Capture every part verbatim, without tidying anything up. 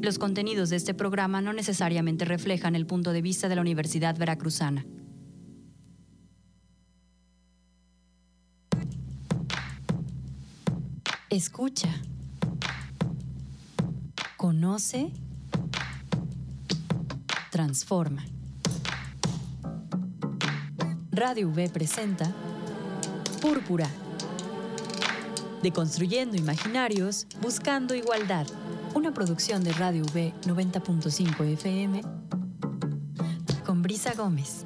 Los contenidos de este programa no necesariamente reflejan el punto de vista de la Universidad Veracruzana. Escucha. Conoce. Transforma. Radio U V presenta Púrpura. Deconstruyendo imaginarios, buscando igualdad. Una producción de Radio U V noventa punto cinco F M con Brisa Gómez.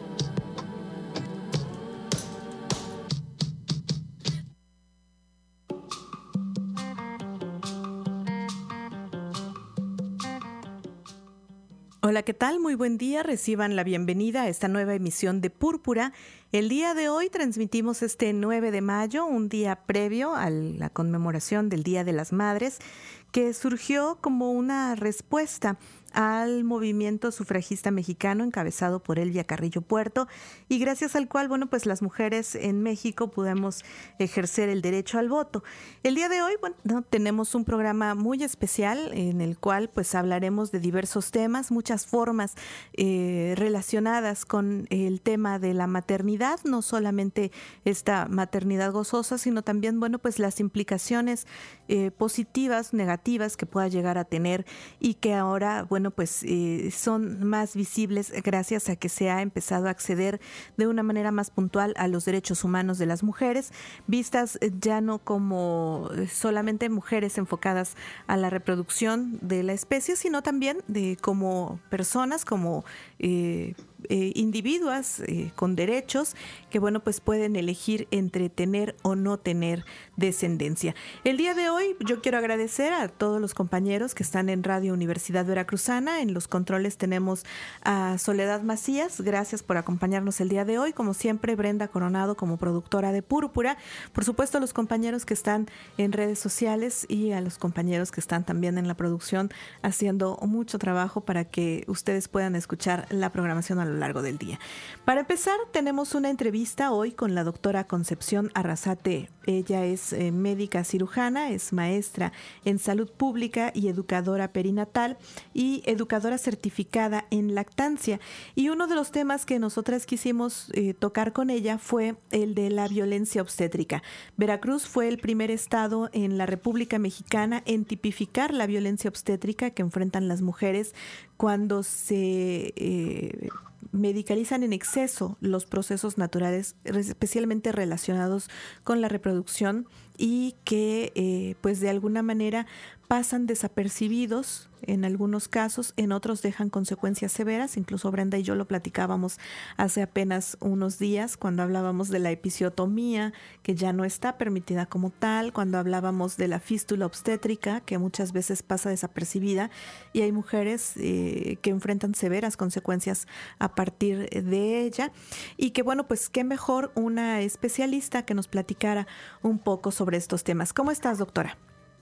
Hola, ¿qué tal? Muy buen día. Reciban la bienvenida a esta nueva emisión de Púrpura. El día de hoy transmitimos este nueve de mayo, un día previo a la conmemoración del Día de las Madres, que surgió como una respuesta al movimiento sufragista mexicano encabezado por Elvia Carrillo Puerto, y gracias al cual, bueno, pues las mujeres en México pudimos ejercer el derecho al voto. El día de hoy, bueno, ¿no? tenemos un programa muy especial en el cual pues hablaremos de diversos temas, muchas formas eh, relacionadas con el tema de la maternidad, no solamente esta maternidad gozosa, sino también, bueno, pues las implicaciones eh, positivas, negativas que pueda llegar a tener y que ahora, bueno, pues eh, son más visibles gracias a que se ha empezado a acceder de una manera más puntual a los derechos humanos de las mujeres, vistas ya no como solamente mujeres enfocadas a la reproducción de la especie, sino también de como personas, como eh, eh, individuas eh, con derechos que, bueno, pues pueden elegir entre tener o no tener descendencia. El día de hoy yo quiero agradecer a todos los compañeros que están en Radio Universidad Veracruzana. En los controles tenemos a Soledad Macías. Gracias por acompañarnos el día de hoy. Como siempre, Brenda Coronado como productora de Púrpura. Por supuesto, a los compañeros que están en redes sociales y a los compañeros que están también en la producción haciendo mucho trabajo para que ustedes puedan escuchar la programación a lo largo del día. Para empezar, tenemos una entrevista hoy con la doctora Concepción Arrasate. Ella es eh, médica cirujana, es maestra en salud pública y educadora perinatal y educadora certificada en lactancia. Y uno de los temas que nosotras quisimos eh, tocar con ella fue el de la violencia obstétrica. Veracruz fue el primer estado en la República Mexicana en tipificar la violencia obstétrica que enfrentan las mujeres cuando se eh, medicalizan en exceso los procesos naturales, especialmente relacionados con la reproducción, y que eh, pues de alguna manera pasan desapercibidos en algunos casos, en otros dejan consecuencias severas. Incluso Brenda y yo lo platicábamos hace apenas unos días cuando hablábamos de la episiotomía, que ya no está permitida como tal, cuando hablábamos de la fístula obstétrica, que muchas veces pasa desapercibida, y hay mujeres eh, que enfrentan severas consecuencias a partir de ella, y que bueno, pues qué mejor una especialista que nos platicara un poco sobre estos temas. ¿Cómo estás, doctora?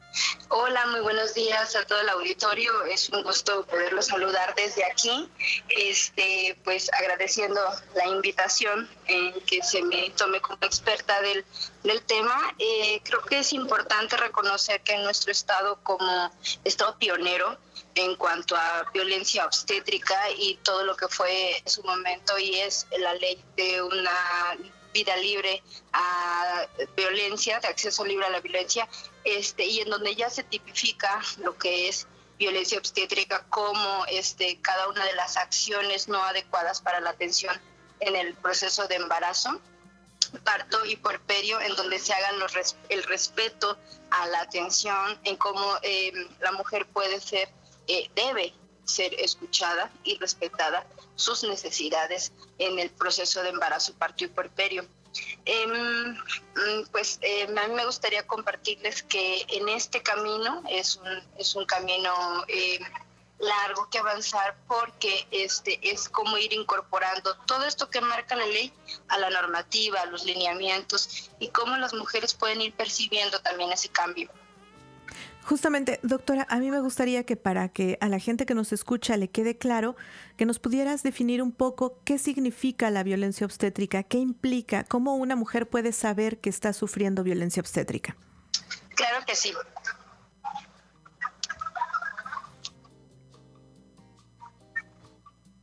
Hola, muy buenos días a todo el auditorio. Es un gusto poderlos saludar desde aquí. Este, pues agradeciendo la invitación en que se me tome como experta del, del tema. Eh, creo que es importante reconocer que en nuestro estado, como estado pionero en cuanto a violencia obstétrica y todo lo que fue en su momento, y es la ley de una vida libre a violencia, de acceso libre a la violencia, este, y en donde ya se tipifica lo que es violencia obstétrica como este, cada una de las acciones no adecuadas para la atención en el proceso de embarazo, parto y puerperio, en donde se hagan los res, el respeto a la atención, en cómo eh, la mujer puede ser, eh, debe ser escuchada y respetada sus necesidades en el proceso de embarazo, parto y puerperio. Eh, pues eh, a mí me gustaría compartirles que en este camino es un, es un camino eh, largo que avanzar, porque este es como ir incorporando todo esto que marca la ley a la normativa, a los lineamientos, y cómo las mujeres pueden ir percibiendo también ese cambio. Justamente, doctora, a mí me gustaría que para que a la gente que nos escucha le quede claro, que nos pudieras definir un poco qué significa la violencia obstétrica, qué implica, cómo una mujer puede saber que está sufriendo violencia obstétrica. Claro que sí.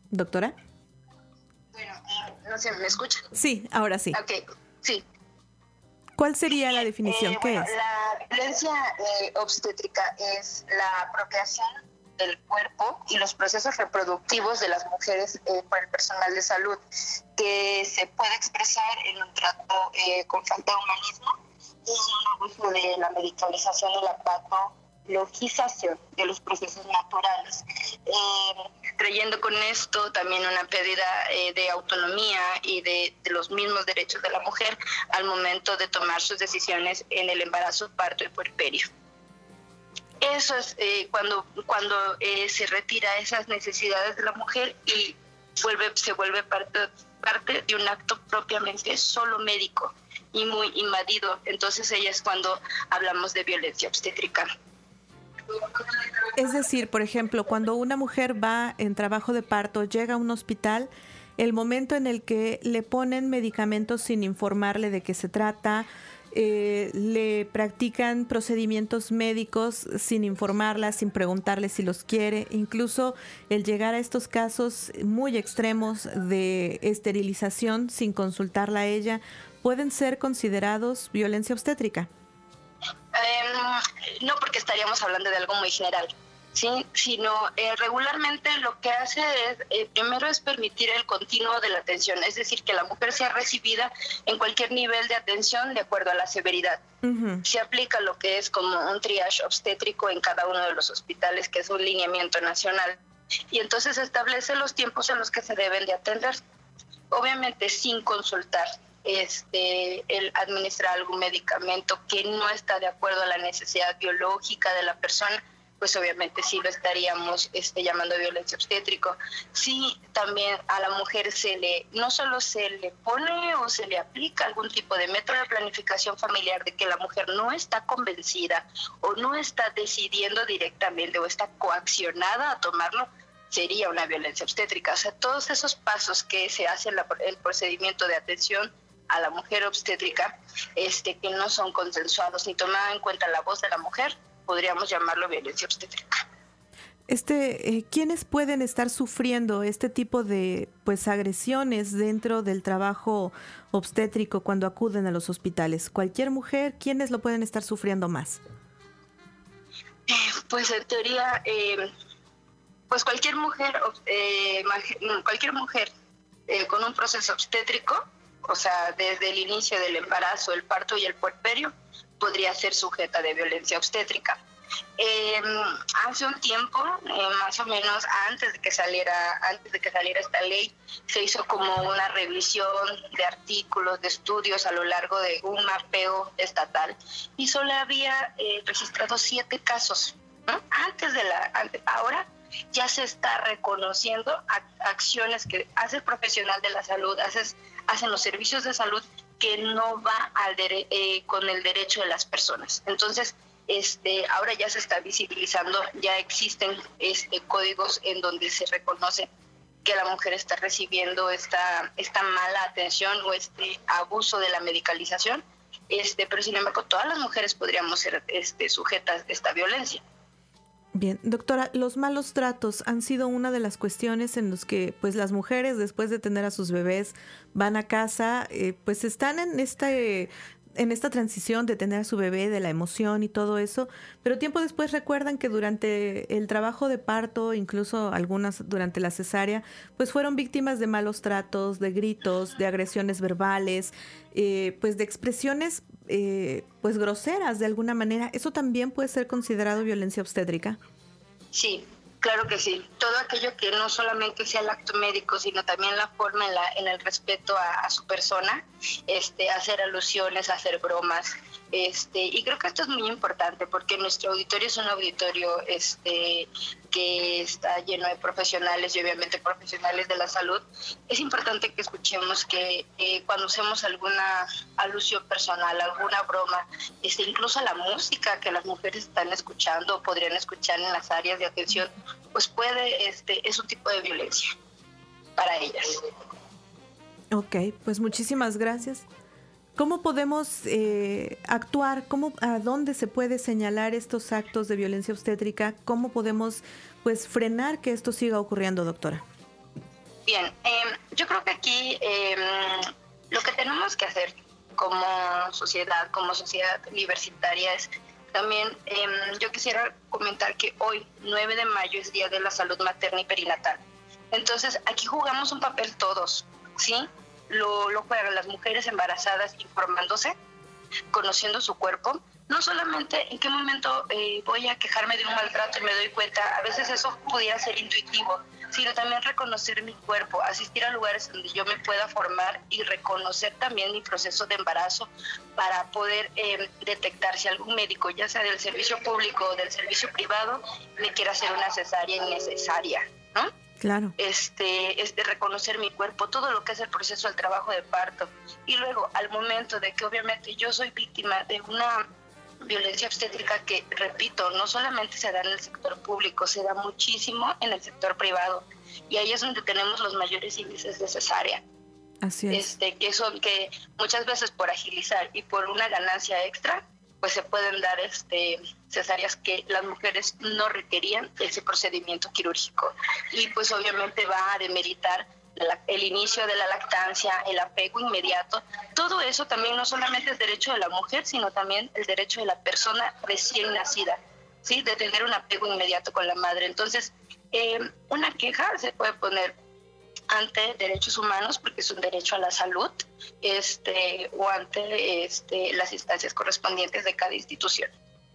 Doctora. Bueno, no sé, ¿me escucha? Sí, ahora sí. Ok, sí. ¿Cuál sería la definición? Eh, ¿Qué bueno, es? La violencia eh, obstétrica es la apropiación del cuerpo y los procesos reproductivos de las mujeres eh, por el personal de salud, que se puede expresar en un trato eh, con falta de humanismo y un abuso de la medicalización y la patologización de los procesos naturales, eh, trayendo con esto también una pérdida eh, de autonomía y de, de los mismos derechos de la mujer al momento de tomar sus decisiones en el embarazo, parto y puerperio. Eso es eh, cuando, cuando eh, se retira esas necesidades de la mujer y vuelve, se vuelve parte, parte de un acto propiamente solo médico y muy invadido. Entonces ella es cuando hablamos de violencia obstétrica. Es decir, por ejemplo, cuando una mujer va en trabajo de parto, llega a un hospital, el momento en el que le ponen medicamentos sin informarle de qué se trata, eh, le practican procedimientos médicos sin informarla, sin preguntarle si los quiere, incluso el llegar a estos casos muy extremos de esterilización sin consultarla a ella, pueden ser considerados violencia obstétrica. Eh, no, porque estaríamos hablando de algo muy general, ¿sí? Sino eh, regularmente lo que hace es, eh, primero es permitir el continuo de la atención, es decir, que la mujer sea recibida en cualquier nivel de atención de acuerdo a la severidad. Uh-huh. Se aplica lo que es como un triage obstétrico en cada uno de los hospitales, que es un lineamiento nacional, y entonces establece los tiempos en los que se deben de atender, obviamente sin consultar. Este, el administrar algún medicamento que no está de acuerdo a la necesidad biológica de la persona, pues obviamente sí lo estaríamos este, llamando violencia obstétrico. Sí, también a la mujer se le, no solo se le pone o se le aplica algún tipo de método de planificación familiar de que la mujer no está convencida o no está decidiendo directamente o está coaccionada a tomarlo, sería una violencia obstétrica. O sea, todos esos pasos que se hacen en el procedimiento de atención a la mujer obstétrica, este, que no son consensuados ni tomada en cuenta la voz de la mujer, podríamos llamarlo violencia obstétrica. Este, eh, ¿quiénes pueden estar sufriendo este tipo de pues agresiones dentro del trabajo obstétrico cuando acuden a los hospitales? ¿Cualquier mujer? ¿Quiénes lo pueden estar sufriendo más? Eh, pues en teoría, eh, pues cualquier mujer, eh, cualquier mujer eh, con un proceso obstétrico, o sea, desde el inicio del embarazo, el parto y el puerperio, podría ser sujeta de violencia obstétrica. Eh, hace un tiempo, eh, más o menos antes de que saliera, antes de que saliera esta ley, se hizo como una revisión de artículos, de estudios a lo largo de un mapeo estatal y solo había eh, registrado siete casos, ¿no? Antes de la, antes, ahora ya se está reconociendo acciones que hace el profesional de la salud, hace, hacen los servicios de salud que no va al dere- eh, con el derecho de las personas. Entonces, este, ahora ya se está visibilizando, ya existen este, códigos en donde se reconoce que la mujer está recibiendo esta, esta mala atención o este abuso de la medicalización, este, pero sin embargo todas las mujeres podríamos ser este, sujetas de esta violencia. Bien, doctora, los malos tratos han sido una de las cuestiones en las que pues las mujeres después de tener a sus bebés van a casa, eh, pues están en este en esta transición de tener a su bebé, de la emoción y todo eso, pero tiempo después recuerdan que durante el trabajo de parto, incluso algunas durante la cesárea, pues fueron víctimas de malos tratos, de gritos, de agresiones verbales, eh, pues de expresiones eh, pues groseras de alguna manera. ¿Eso también puede ser considerado violencia obstétrica? Sí, claro que sí. Todo aquello que no solamente sea el acto médico, sino también la forma en, la, en el respeto a, a su persona, este, hacer alusiones, hacer bromas. Este, y creo que esto es muy importante porque nuestro auditorio es un auditorio este, que está lleno de profesionales y obviamente profesionales de la salud. Es importante que escuchemos que eh, cuando hacemos alguna alusión personal, alguna broma, este, incluso la música que las mujeres están escuchando o podrían escuchar en las áreas de atención, pues puede, este, es un tipo de violencia para ellas. Ok, pues muchísimas gracias. ¿Cómo podemos eh, actuar? ¿Cómo, a dónde se puede señalar estos actos de violencia obstétrica? ¿Cómo podemos pues frenar que esto siga ocurriendo, doctora? Bien, eh, yo creo que aquí eh, lo que tenemos que hacer como sociedad, como sociedad universitaria es también, eh, yo quisiera comentar que hoy, nueve de mayo, es Día de la Salud Materna y Perinatal. Entonces, aquí jugamos un papel todos, ¿sí? Lo, lo juegan las mujeres embarazadas informándose, conociendo su cuerpo. No solamente en qué momento eh, voy a quejarme de un maltrato y me doy cuenta, a veces eso pudiera ser intuitivo, sino también reconocer mi cuerpo, asistir a lugares donde yo me pueda formar y reconocer también mi proceso de embarazo para poder eh, detectar si algún médico, ya sea del servicio público o del servicio privado, me quiere hacer una cesárea innecesaria, ¿no? Claro. Este, es de reconocer mi cuerpo, todo lo que es el proceso del trabajo de parto. Y luego, al momento de que obviamente yo soy víctima de una violencia obstétrica que, repito, no solamente se da en el sector público, se da muchísimo en el sector privado. Y ahí es donde tenemos los mayores índices de cesárea. Así es. Este, que son que muchas veces por agilizar y por una ganancia extra, pues se pueden dar este, cesáreas que las mujeres no requerían ese procedimiento quirúrgico. Y pues obviamente va a demeritar la, el inicio de la lactancia, el apego inmediato. Todo eso también no solamente es derecho de la mujer, sino también el derecho de la persona recién nacida, ¿sí? De tener un apego inmediato con la madre. Entonces, eh, una queja se puede poner ante derechos humanos, porque es un derecho a la salud, este, o ante este, las instancias correspondientes de cada institución.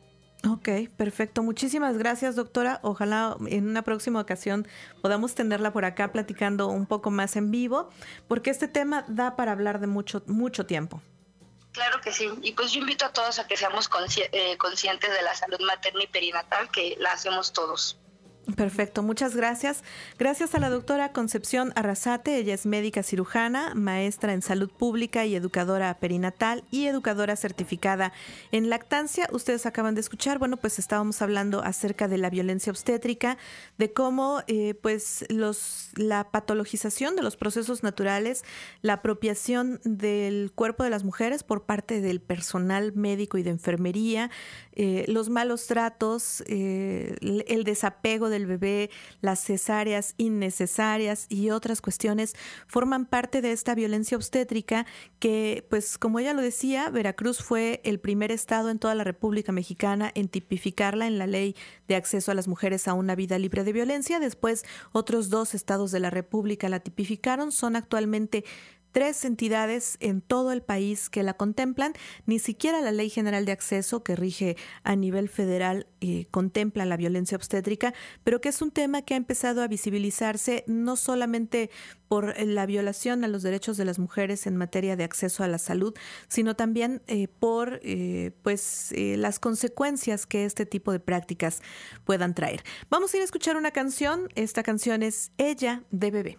Ok, perfecto. Muchísimas gracias, doctora. Ojalá en una próxima ocasión podamos tenerla por acá platicando un poco más en vivo, porque este tema da para hablar de mucho, mucho tiempo. Claro que sí. Y pues yo invito a todos a que seamos consci- eh, conscientes de la salud materna y perinatal, que la hacemos todos. Perfecto, muchas gracias. Gracias a la doctora Concepción Arrasate, ella es médica cirujana, maestra en salud pública y educadora perinatal y educadora certificada en lactancia. Ustedes acaban de escuchar, bueno, pues estábamos hablando acerca de la violencia obstétrica, de cómo eh, pues los la patologización de los procesos naturales, la apropiación del cuerpo de las mujeres por parte del personal médico y de enfermería, eh, los malos tratos, eh, el desapego del bebé, las cesáreas innecesarias y otras cuestiones forman parte de esta violencia obstétrica que, pues como ella lo decía, Veracruz fue el primer estado en toda la República Mexicana en tipificarla en la Ley de Acceso a las Mujeres a una Vida Libre de Violencia. Después, otros dos estados de la República la tipificaron. Son actualmente tres entidades en todo el país que la contemplan. Ni siquiera la Ley General de Acceso, que rige a nivel federal, eh, contempla la violencia obstétrica, pero que es un tema que ha empezado a visibilizarse no solamente por la violación a los derechos de las mujeres en materia de acceso a la salud, sino también eh, por eh, pues eh, las consecuencias que este tipo de prácticas puedan traer. Vamos a ir a escuchar una canción. Esta canción es Ella de Bebé.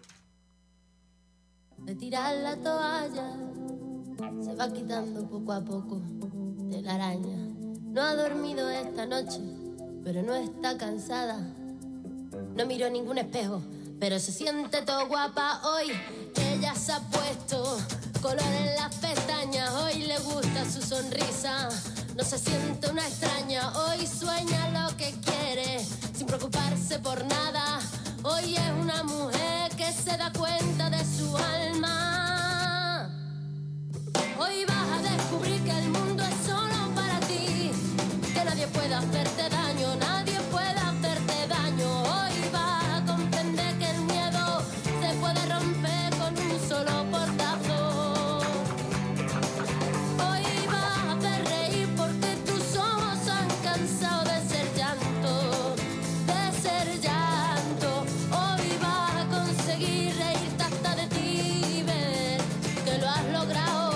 De tirar la toalla se va quitando poco a poco de la araña. No ha dormido esta noche, pero no está cansada. No miró ningún espejo, pero se siente todo guapa hoy. Ella se ha puesto color en las pestañas, hoy le gusta su sonrisa. No se siente una extraña, hoy sueña lo que quiere, sin preocuparse por nada. Hoy es una mujer que se da cuenta de su alma. Hoy vas a descubrir que el mundo es solo para ti, que nadie puede hacerte daño, nadie puede hacerte daño. Hoy vas a comprender que el miedo se puede romper con un solo portazo. Hoy vas a hacer reír porque tus ojos han cansado de ser llanto, de ser llanto. Hoy vas a conseguir reírte hasta de ti y ver que lo has logrado.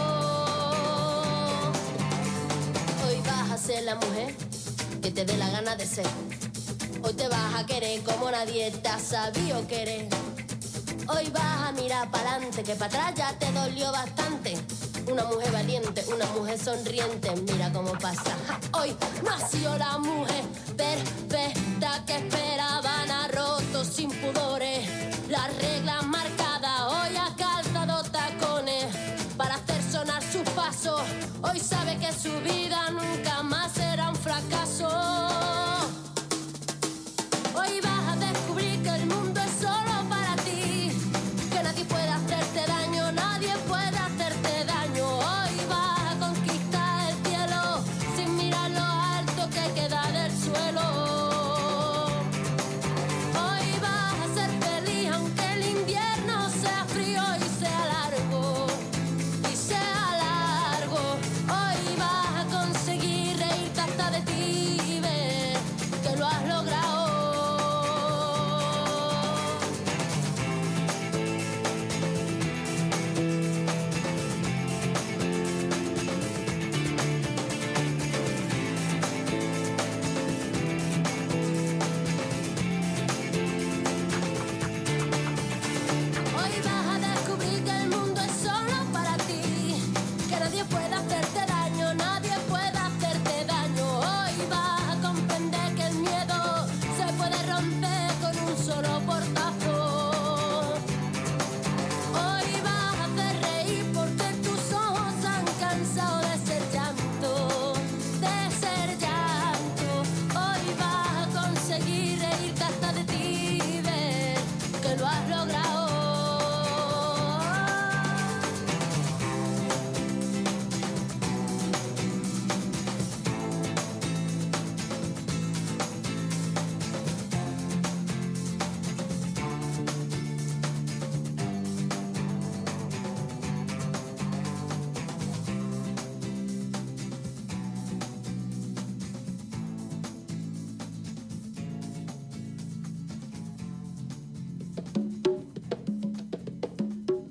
Hoy vas a ser la mujer que te dé la gana de ser. Hoy te vas a querer como nadie te ha sabido querer. Hoy vas a mirar para adelante, que para atrás ya te dolió bastante. Una mujer valiente, una mujer sonriente, mira cómo pasa. Hoy nació la mujer perfecta que esperaban, ha roto sin pudores las reglas marcadas. Hoy ha calzado tacones para hacer sonar sus pasos. Hoy sabe que su vida nunca más será un fracaso. Hoy vas a descubrir que el mundo es solo para ti, que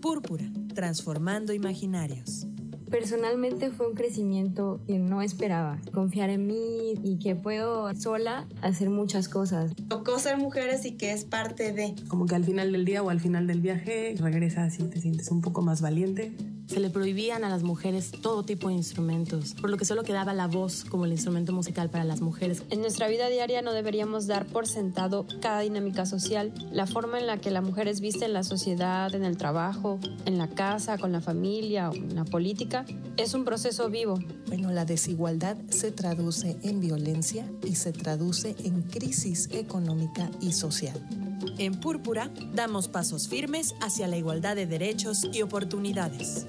Púrpura, transformando imaginarios. Personalmente fue un crecimiento que no esperaba. Confiar en mí y que puedo sola hacer muchas cosas. Tocó ser mujeres y que es parte de... Como que al final del día o al final del viaje regresas y te sientes un poco más valiente. Se le prohibían a las mujeres todo tipo de instrumentos, por lo que solo quedaba la voz como el instrumento musical para las mujeres. En nuestra vida diaria no deberíamos dar por sentado cada dinámica social, la forma en la que la mujer es vista en la sociedad, en el trabajo, en la casa, con la familia o en la política. Es un proceso vivo. Bueno, la desigualdad se traduce en violencia y se traduce en crisis económica y social. En Púrpura damos pasos firmes hacia la igualdad de derechos y oportunidades.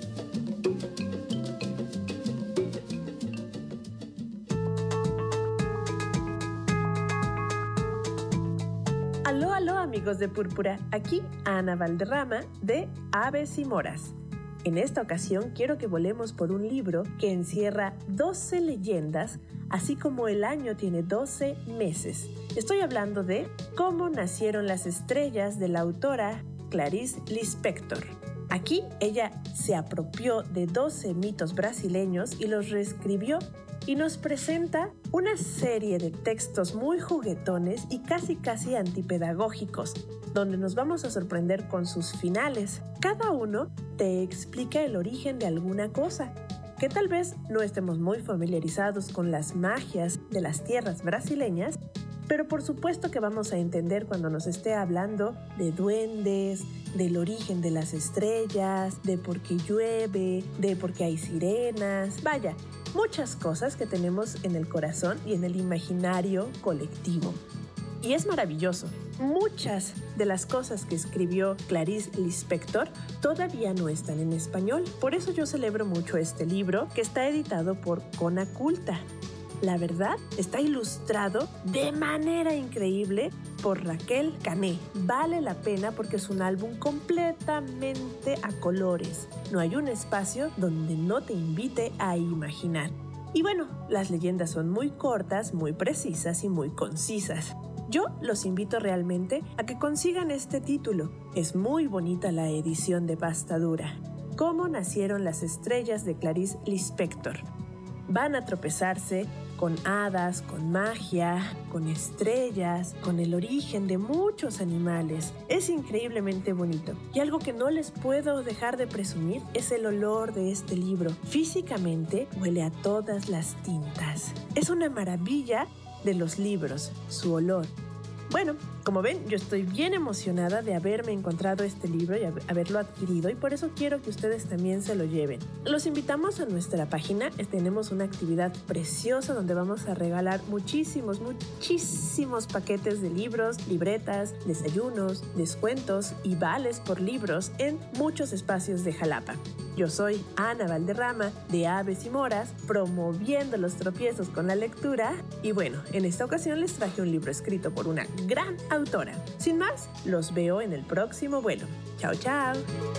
Aló, aló amigos de Púrpura, aquí Ana Valderrama de Aves y Moras. En esta ocasión quiero que volemos por un libro que encierra doce leyendas, así como el año tiene doce meses. Estoy hablando de Cómo nacieron las estrellas de la autora Clarice Lispector. Aquí ella se apropió de doce mitos brasileños y los reescribió y nos presenta una serie de textos muy juguetones y casi casi antipedagógicos, donde nos vamos a sorprender con sus finales. Cada uno te explica el origen de alguna cosa, que tal vez no estemos muy familiarizados con las magias de las tierras brasileñas, pero por supuesto que vamos a entender cuando nos esté hablando de duendes, del origen de las estrellas, de por qué llueve, de por qué hay sirenas, vaya, muchas cosas que tenemos en el corazón y en el imaginario colectivo. Y es maravilloso. Muchas de las cosas que escribió Clarice Lispector todavía no están en español. Por eso yo celebro mucho este libro que está editado por Conaculta. La verdad, está ilustrado de manera increíble por Raquel Cané. Vale la pena porque es un álbum completamente a colores. No hay un espacio donde no te invite a imaginar. Y bueno, las leyendas son muy cortas, muy precisas y muy concisas. Yo los invito realmente a que consigan este título. Es muy bonita la edición de pasta dura. Cómo nacieron las estrellas de Clarice Lispector. Van a tropezarse con hadas, con magia, con estrellas, con el origen de muchos animales. Es increíblemente bonito. Y algo que no les puedo dejar de presumir es el olor de este libro. Físicamente huele a todas las tintas. Es una maravilla de los libros, su olor. Bueno, como ven, yo estoy bien emocionada de haberme encontrado este libro y haberlo adquirido y por eso quiero que ustedes también se lo lleven. Los invitamos a nuestra página, tenemos una actividad preciosa donde vamos a regalar muchísimos, muchísimos paquetes de libros, libretas, desayunos, descuentos y vales por libros en muchos espacios de Jalapa. Yo soy Ana Valderrama de Aves y Moras, promoviendo los tropiezos con la lectura y bueno, en esta ocasión les traje un libro escrito por una gran autora. Sin más, los veo en el próximo vuelo. Chao, chao.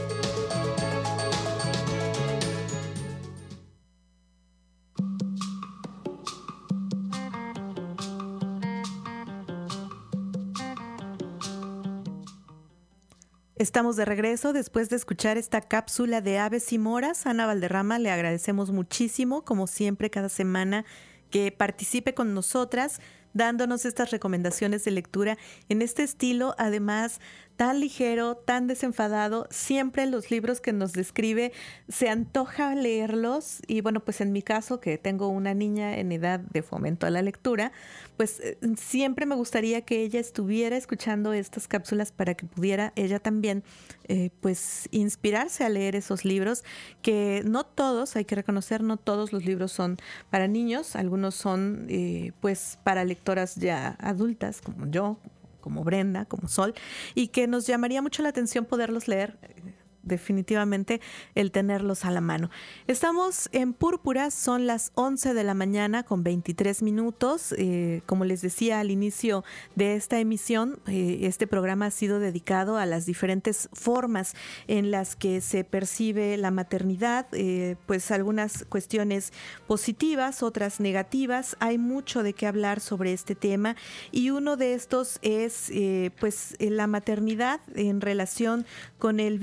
Estamos de regreso después de escuchar esta cápsula de Aves y Moras. Ana Valderrama, le agradecemos muchísimo, como siempre, cada semana que participe con nosotras, dándonos estas recomendaciones de lectura en este estilo, además tan ligero, tan desenfadado. Siempre los libros que nos describe se antoja leerlos y bueno, pues en mi caso, que tengo una niña en edad de fomento a la lectura, pues eh, siempre me gustaría que ella estuviera escuchando estas cápsulas para que pudiera ella también eh, pues inspirarse a leer esos libros, que no todos, hay que reconocer, no todos los libros son para niños, algunos son eh, pues para lectoras ya adultas como yo, como Brenda, como Sol, y que nos llamaría mucho la atención poderlos leer, definitivamente el tenerlos a la mano. Estamos en Púrpura, son las once de la mañana con veintitrés minutos. Eh, como les decía al inicio de esta emisión, eh, este programa ha sido dedicado a las diferentes formas en las que se percibe la maternidad, eh, pues algunas cuestiones positivas, otras negativas. Hay mucho de qué hablar sobre este tema y uno de estos es eh, pues la maternidad en relación con el virus de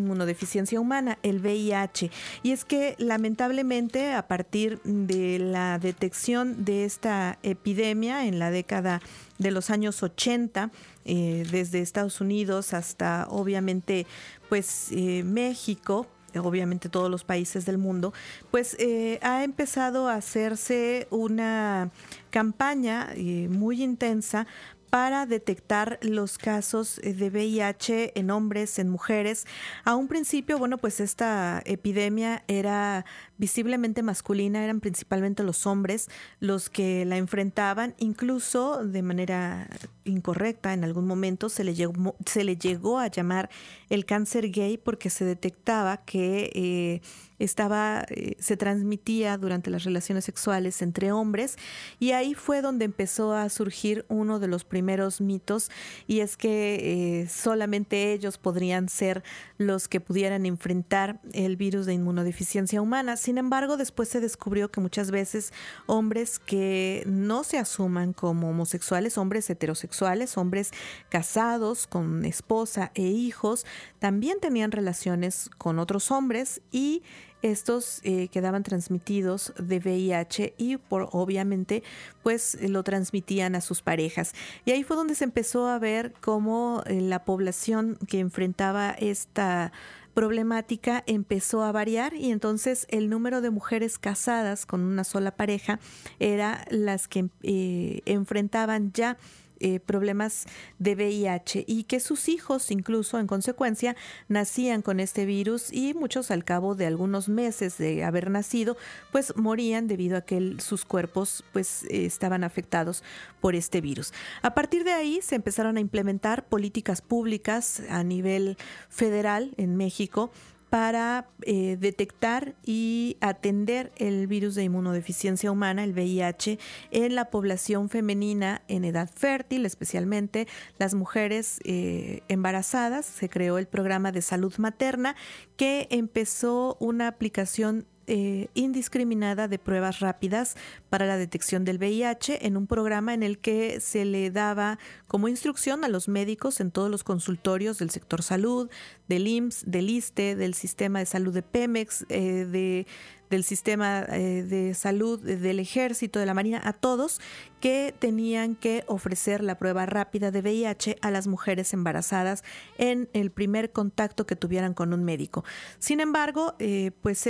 inmunodeficiencia humana, el V I H. Y es que lamentablemente a partir de la detección de esta epidemia en la década de los años ochenta, eh, desde Estados Unidos hasta obviamente pues eh, México, obviamente todos los países del mundo, pues eh, ha empezado a hacerse una campaña eh, muy intensa para detectar los casos de V I H en hombres, en mujeres. A un principio, bueno, pues esta epidemia era visiblemente masculina, eran principalmente los hombres los que la enfrentaban, incluso de manera incorrecta en algún momento se le llegó, se le llegó a llamar el cáncer gay porque se detectaba que eh, estaba, eh, se transmitía durante las relaciones sexuales entre hombres, y ahí fue donde empezó a surgir uno de los primeros mitos, y es que eh, solamente ellos podrían ser los que pudieran enfrentar el virus de inmunodeficiencia humana. Sin embargo, después se descubrió que muchas veces hombres que no se asuman como homosexuales, hombres heterosexuales, hombres casados con esposa e hijos, también tenían relaciones con otros hombres, y estos eh, quedaban transmitidos de V I H y por obviamente pues lo transmitían a sus parejas. Y ahí fue donde se empezó a ver cómo eh, la población que enfrentaba esta problemática empezó a variar, y entonces el número de mujeres casadas con una sola pareja era las que eh, enfrentaban ya Eh, problemas de V I H, y que sus hijos incluso en consecuencia nacían con este virus, y muchos al cabo de algunos meses de haber nacido pues morían debido a que el, sus cuerpos pues eh, estaban afectados por este virus. A partir de ahí se empezaron a implementar políticas públicas a nivel federal en México para eh, detectar y atender el virus de inmunodeficiencia humana, el V I H, en la población femenina en edad fértil, especialmente las mujeres eh, embarazadas. Se creó el programa de salud materna, que empezó una aplicación Eh, indiscriminada de pruebas rápidas para la detección del V I H, en un programa en el que se le daba como instrucción a los médicos en todos los consultorios del sector salud, del I M S S, del ISSSTE, del sistema de salud de Pemex, eh, de del sistema eh, de salud del Ejército, de la Marina, a todos, que tenían que ofrecer la prueba rápida de V I H a las mujeres embarazadas en el primer contacto que tuvieran con un médico. Sin embargo, eh, pues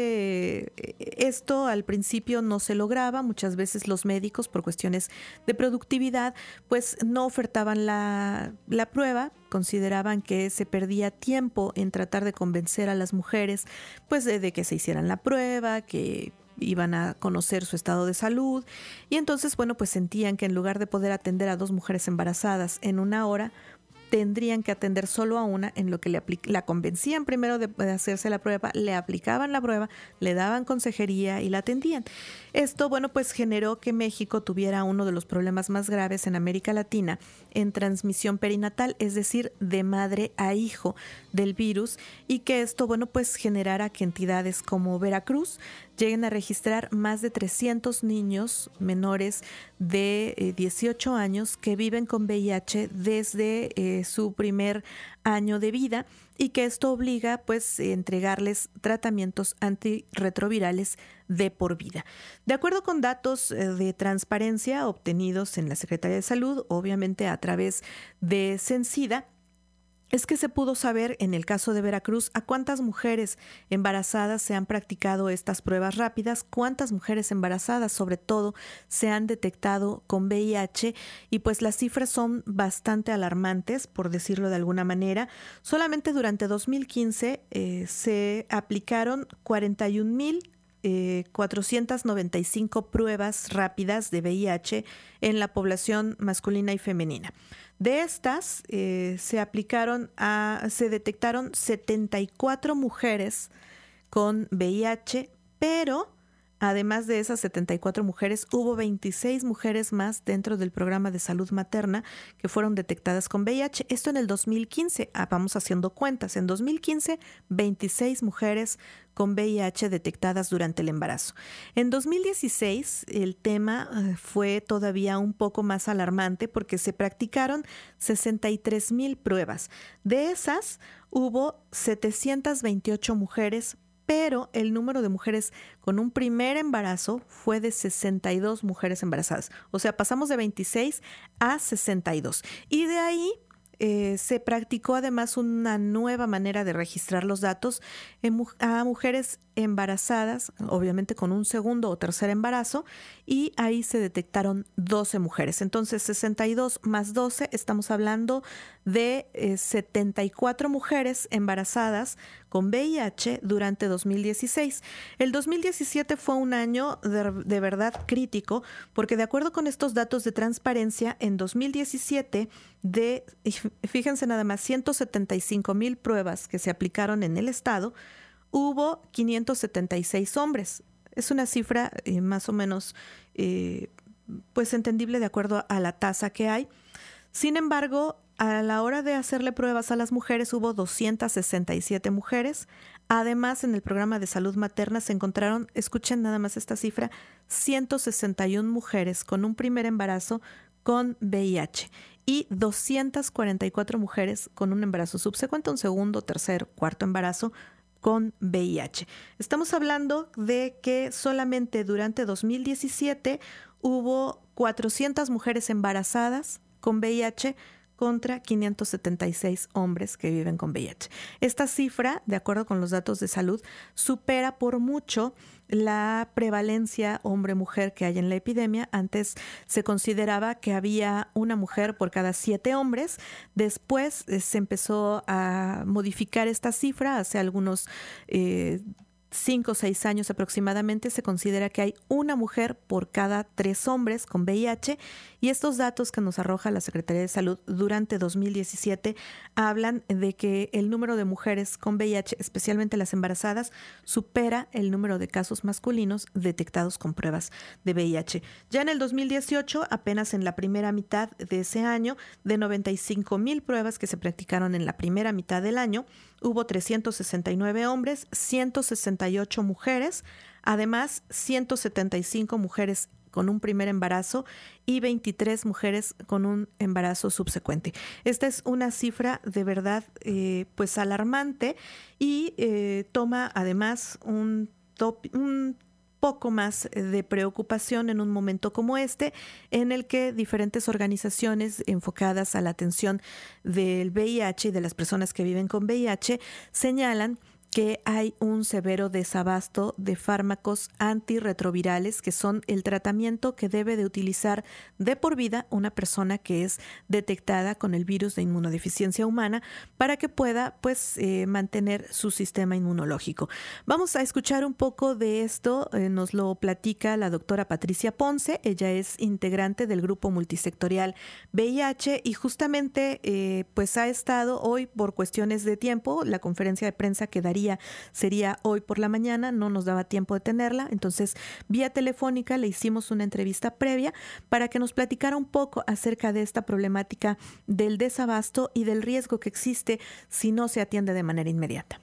este, esto al principio no se lograba. Muchas veces los médicos, por cuestiones de productividad, pues no ofertaban la, la prueba. Consideraban que se perdía tiempo en tratar de convencer a las mujeres pues de, de que se hicieran la prueba, que iban a conocer su estado de salud, y entonces bueno pues sentían que en lugar de poder atender a dos mujeres embarazadas en una hora, tendrían que atender solo a una, en lo que le apli- la convencían primero de, de hacerse la prueba, le aplicaban la prueba, le daban consejería y la atendían. Esto, bueno, pues generó que México tuviera uno de los problemas más graves en América Latina en transmisión perinatal, es decir, de madre a hijo del virus, y que esto, bueno, pues generara que entidades como Veracruz lleguen a registrar más de trescientos niños menores de eh, dieciocho años que viven con V I H desde eh, su primer año de vida, y que esto obliga pues a entregarles tratamientos antirretrovirales de por vida. De acuerdo con datos eh, de transparencia obtenidos en la Secretaría de Salud, obviamente a través de Cencida, es que se pudo saber en el caso de Veracruz a cuántas mujeres embarazadas se han practicado estas pruebas rápidas, cuántas mujeres embarazadas sobre todo se han detectado con V I H, y pues las cifras son bastante alarmantes, por decirlo de alguna manera. Solamente durante dos mil quince eh, se aplicaron cuarenta y un mil cuatrocientas noventa y cinco pruebas rápidas de V I H en la población masculina y femenina. De estas eh, se aplicaron a, se detectaron setenta y cuatro mujeres con V I H, pero Además de esas setenta y cuatro mujeres, hubo veintiséis mujeres más dentro del programa de salud materna que fueron detectadas con V I H. Esto en el dos mil quince. Ah, vamos haciendo cuentas. En dos mil quince, veintiséis mujeres con V I H detectadas durante el embarazo. En dos mil dieciséis, el tema fue todavía un poco más alarmante porque se practicaron sesenta y tres mil pruebas. De esas, hubo setecientas veintiocho mujeres, pero el número de mujeres con un primer embarazo fue de sesenta y dos mujeres embarazadas. O sea, pasamos de veintiséis a sesenta y dos. Y de ahí eh, se practicó además una nueva manera de registrar los datos en, a mujeres embarazadas, obviamente con un segundo o tercer embarazo, y ahí se detectaron doce mujeres. Entonces, sesenta y dos más doce, estamos hablando de eh, setenta y cuatro mujeres embarazadas con V I H durante dos mil dieciséis. El dos mil diecisiete fue un año de, de verdad crítico, porque de acuerdo con estos datos de transparencia, en dos mil diecisiete, de, fíjense nada más, ciento setenta y cinco mil pruebas que se aplicaron en el estado, hubo quinientos setenta y seis hombres. Es una cifra eh, más o menos eh, pues entendible de acuerdo a la tasa que hay. Sin embargo, a la hora de hacerle pruebas a las mujeres hubo doscientas sesenta y siete mujeres. Además, en el programa de salud materna se encontraron, escuchen nada más esta cifra, ciento sesenta y una mujeres con un primer embarazo con V I H y doscientas cuarenta y cuatro mujeres con un embarazo subsecuente, un segundo, tercer, cuarto embarazo con V I H. Estamos hablando de que solamente durante dos mil diecisiete hubo cuatrocientas mujeres embarazadas con V I H contra quinientos setenta y seis hombres que viven con V I H. Esta cifra, de acuerdo con los datos de salud, supera por mucho la prevalencia hombre-mujer que hay en la epidemia. Antes se consideraba que había una mujer por cada siete hombres. Después eh, se empezó a modificar esta cifra hace algunos eh, cinco o seis años aproximadamente. Se considera que hay una mujer por cada tres hombres con V I H, y estos datos que nos arroja la Secretaría de Salud durante dos mil diecisiete hablan de que el número de mujeres con V I H, especialmente las embarazadas, supera el número de casos masculinos detectados con pruebas de V I H. Ya en el dos mil dieciocho, apenas en la primera mitad de ese año, de noventa y cinco mil pruebas que se practicaron en la primera mitad del año, hubo trescientos sesenta y nueve hombres, ciento sesenta y ocho mujeres, además ciento setenta y cinco mujeres con un primer embarazo y veintitrés mujeres con un embarazo subsecuente. Esta es una cifra de verdad eh, pues alarmante y eh, toma además un, top, un poco más de preocupación en un momento como este, en el que diferentes organizaciones enfocadas a la atención del V I H y de las personas que viven con V I H señalan que hay un severo desabasto de fármacos antirretrovirales, que son el tratamiento que debe de utilizar de por vida una persona que es detectada con el virus de inmunodeficiencia humana para que pueda pues eh, mantener su sistema inmunológico. Vamos a escuchar un poco de esto, eh, nos lo platica la doctora Patricia Ponce. Ella es integrante del grupo multisectorial V I H y justamente eh, pues ha estado hoy por cuestiones de tiempo. La conferencia de prensa que daría sería hoy por la mañana, no nos daba tiempo de tenerla, entonces vía telefónica le hicimos una entrevista previa para que nos platicara un poco acerca de esta problemática del desabasto y del riesgo que existe si no se atiende de manera inmediata.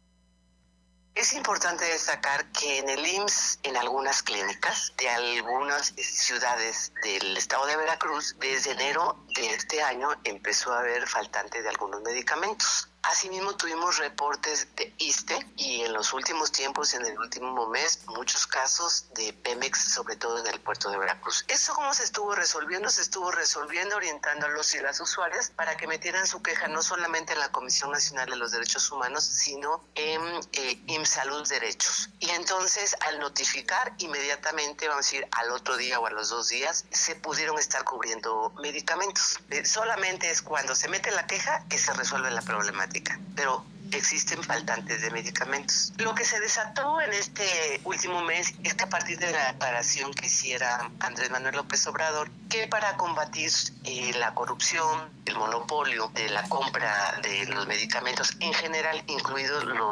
Es importante destacar que en el I M S S, en algunas clínicas de algunas ciudades del estado de Veracruz, desde enero de este año empezó a haber faltante de algunos medicamentos. Asimismo, tuvimos reportes de ISSSTE y en los últimos tiempos, en el último mes, muchos casos de Pemex, sobre todo en el puerto de Veracruz. ¿Eso cómo se estuvo resolviendo? Se estuvo resolviendo orientando a los y las usuarias para que metieran su queja no solamente en la Comisión Nacional de los Derechos Humanos, sino en eh, I M S S Salud Derechos. Y entonces, al notificar inmediatamente, vamos a decir, al otro día o a los dos días, se pudieron estar cubriendo medicamentos. Eh, solamente es cuando se mete la queja que se resuelve la problemática. Pero existen faltantes de medicamentos. Lo que se desató en este último mes es que a partir de la declaración que hiciera Andrés Manuel López Obrador, que para combatir eh, la corrupción, el monopolio de la compra de los medicamentos en general, incluidos los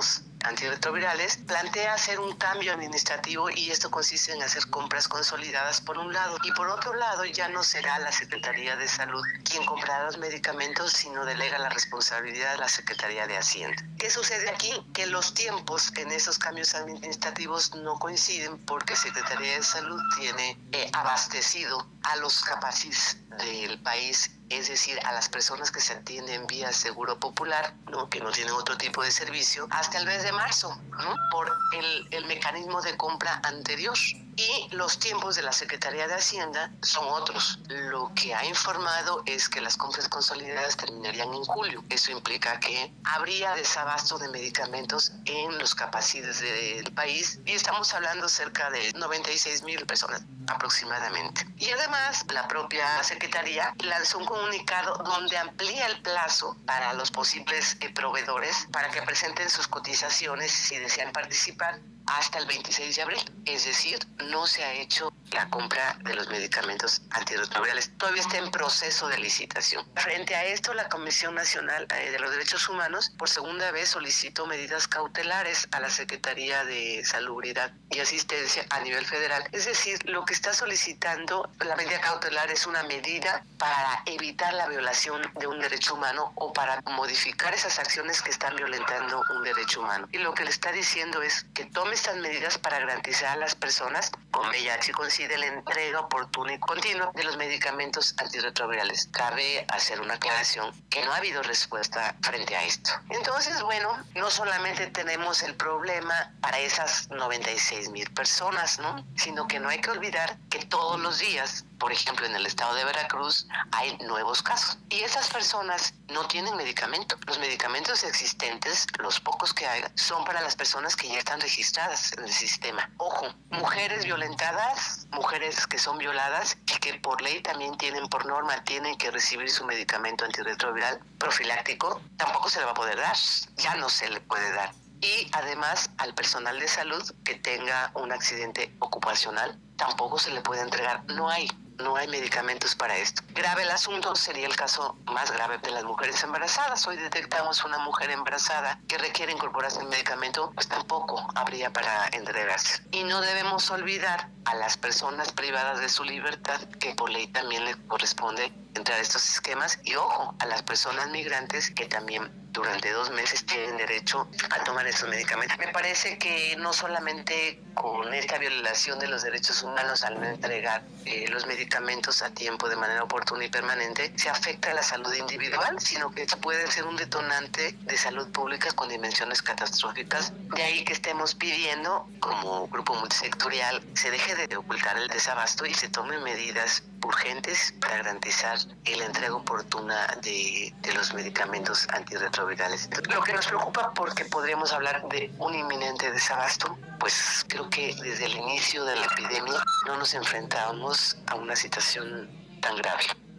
antirretrovirales, plantea hacer un cambio administrativo y esto consiste en hacer compras consolidadas por un lado y por otro lado ya no será la Secretaría de Salud quien comprará los medicamentos, sino delega la responsabilidad de la Secretaría de Hacienda. ¿Qué sucede aquí? Que los tiempos en esos cambios administrativos no coinciden porque Secretaría de Salud tiene eh, abastecido a los capaces del país, es decir, a las personas que se atienden vía Seguro Popular, ¿no?, que no tienen otro tipo de servicio, hasta el mes de marzo, ¿no?, por el, el mecanismo de compra anterior. Y los tiempos de la Secretaría de Hacienda son otros. Lo que ha informado es que las compras consolidadas terminarían en julio. Eso implica que habría desabasto de medicamentos en los capaces del país y estamos hablando cerca de noventa y seis mil personas aproximadamente. Y además, la propia Secretaría lanzó un comunicado donde amplía el plazo para los posibles eh, proveedores para que presenten sus cotizaciones si desean participar hasta el veintiséis de abril. Es decir, no se ha hecho la compra de los medicamentos antirretrovirales. Todavía está en proceso de licitación. Frente a esto, la Comisión Nacional de los Derechos Humanos por segunda vez solicitó medidas cautelares a la Secretaría de Salubridad y Asistencia a nivel federal. Es decir, lo que está solicitando la medida cautelar es una medida para evitar la violación de un derecho humano o para modificar esas acciones que están violentando un derecho humano. Y lo que le está diciendo es que tome estas medidas para garantizar a las personas con V I H y con SIDA la entrega oportuna y continua de los medicamentos antirretrovirales. Cabe hacer una aclaración que no ha habido respuesta frente a esto. Entonces, bueno, no solamente tenemos el problema para esas noventa y seis mil personas, ¿no?, sino que no hay que olvidar que todos los días, por ejemplo, en el estado de Veracruz, hay nuevos casos. Y esas personas no tienen medicamento. Los medicamentos existentes, los pocos que hay, son para las personas que ya están registradas en el sistema. Ojo, mujeres violentadas, mujeres que son violadas y que por ley también tienen, por norma, tienen que recibir su medicamento antirretroviral profiláctico, tampoco se le va a poder dar. Ya no se le puede dar. Y además al personal de salud que tenga un accidente ocupacional tampoco se le puede entregar. No hay, no hay medicamentos para esto. Grave el asunto sería el caso más grave de las mujeres embarazadas. Hoy detectamos una mujer embarazada que requiere incorporarse el medicamento, pues tampoco habría para entregarse. Y no debemos olvidar a las personas privadas de su libertad, que por ley también les corresponde entrar a estos esquemas, y ojo, a las personas migrantes que también durante dos meses tienen derecho a tomar estos medicamentos. Me parece que no solamente con esta violación de los derechos humanos al no entregar eh, los medicamentos a tiempo de manera oportuna y permanente, se afecta a la salud individual, sino que esto puede ser un detonante de salud pública con dimensiones catastróficas. De ahí que estemos pidiendo, como grupo multisectorial, se deje de ocultar el desabasto y se tomen medidas urgentes para garantizar la entrega oportuna de, de los medicamentos antirretrovirales. Lo que nos preocupa, porque podríamos hablar de un inminente desabasto, pues creo que desde el inicio de la epidemia no nos enfrentamos a una situación tan grave.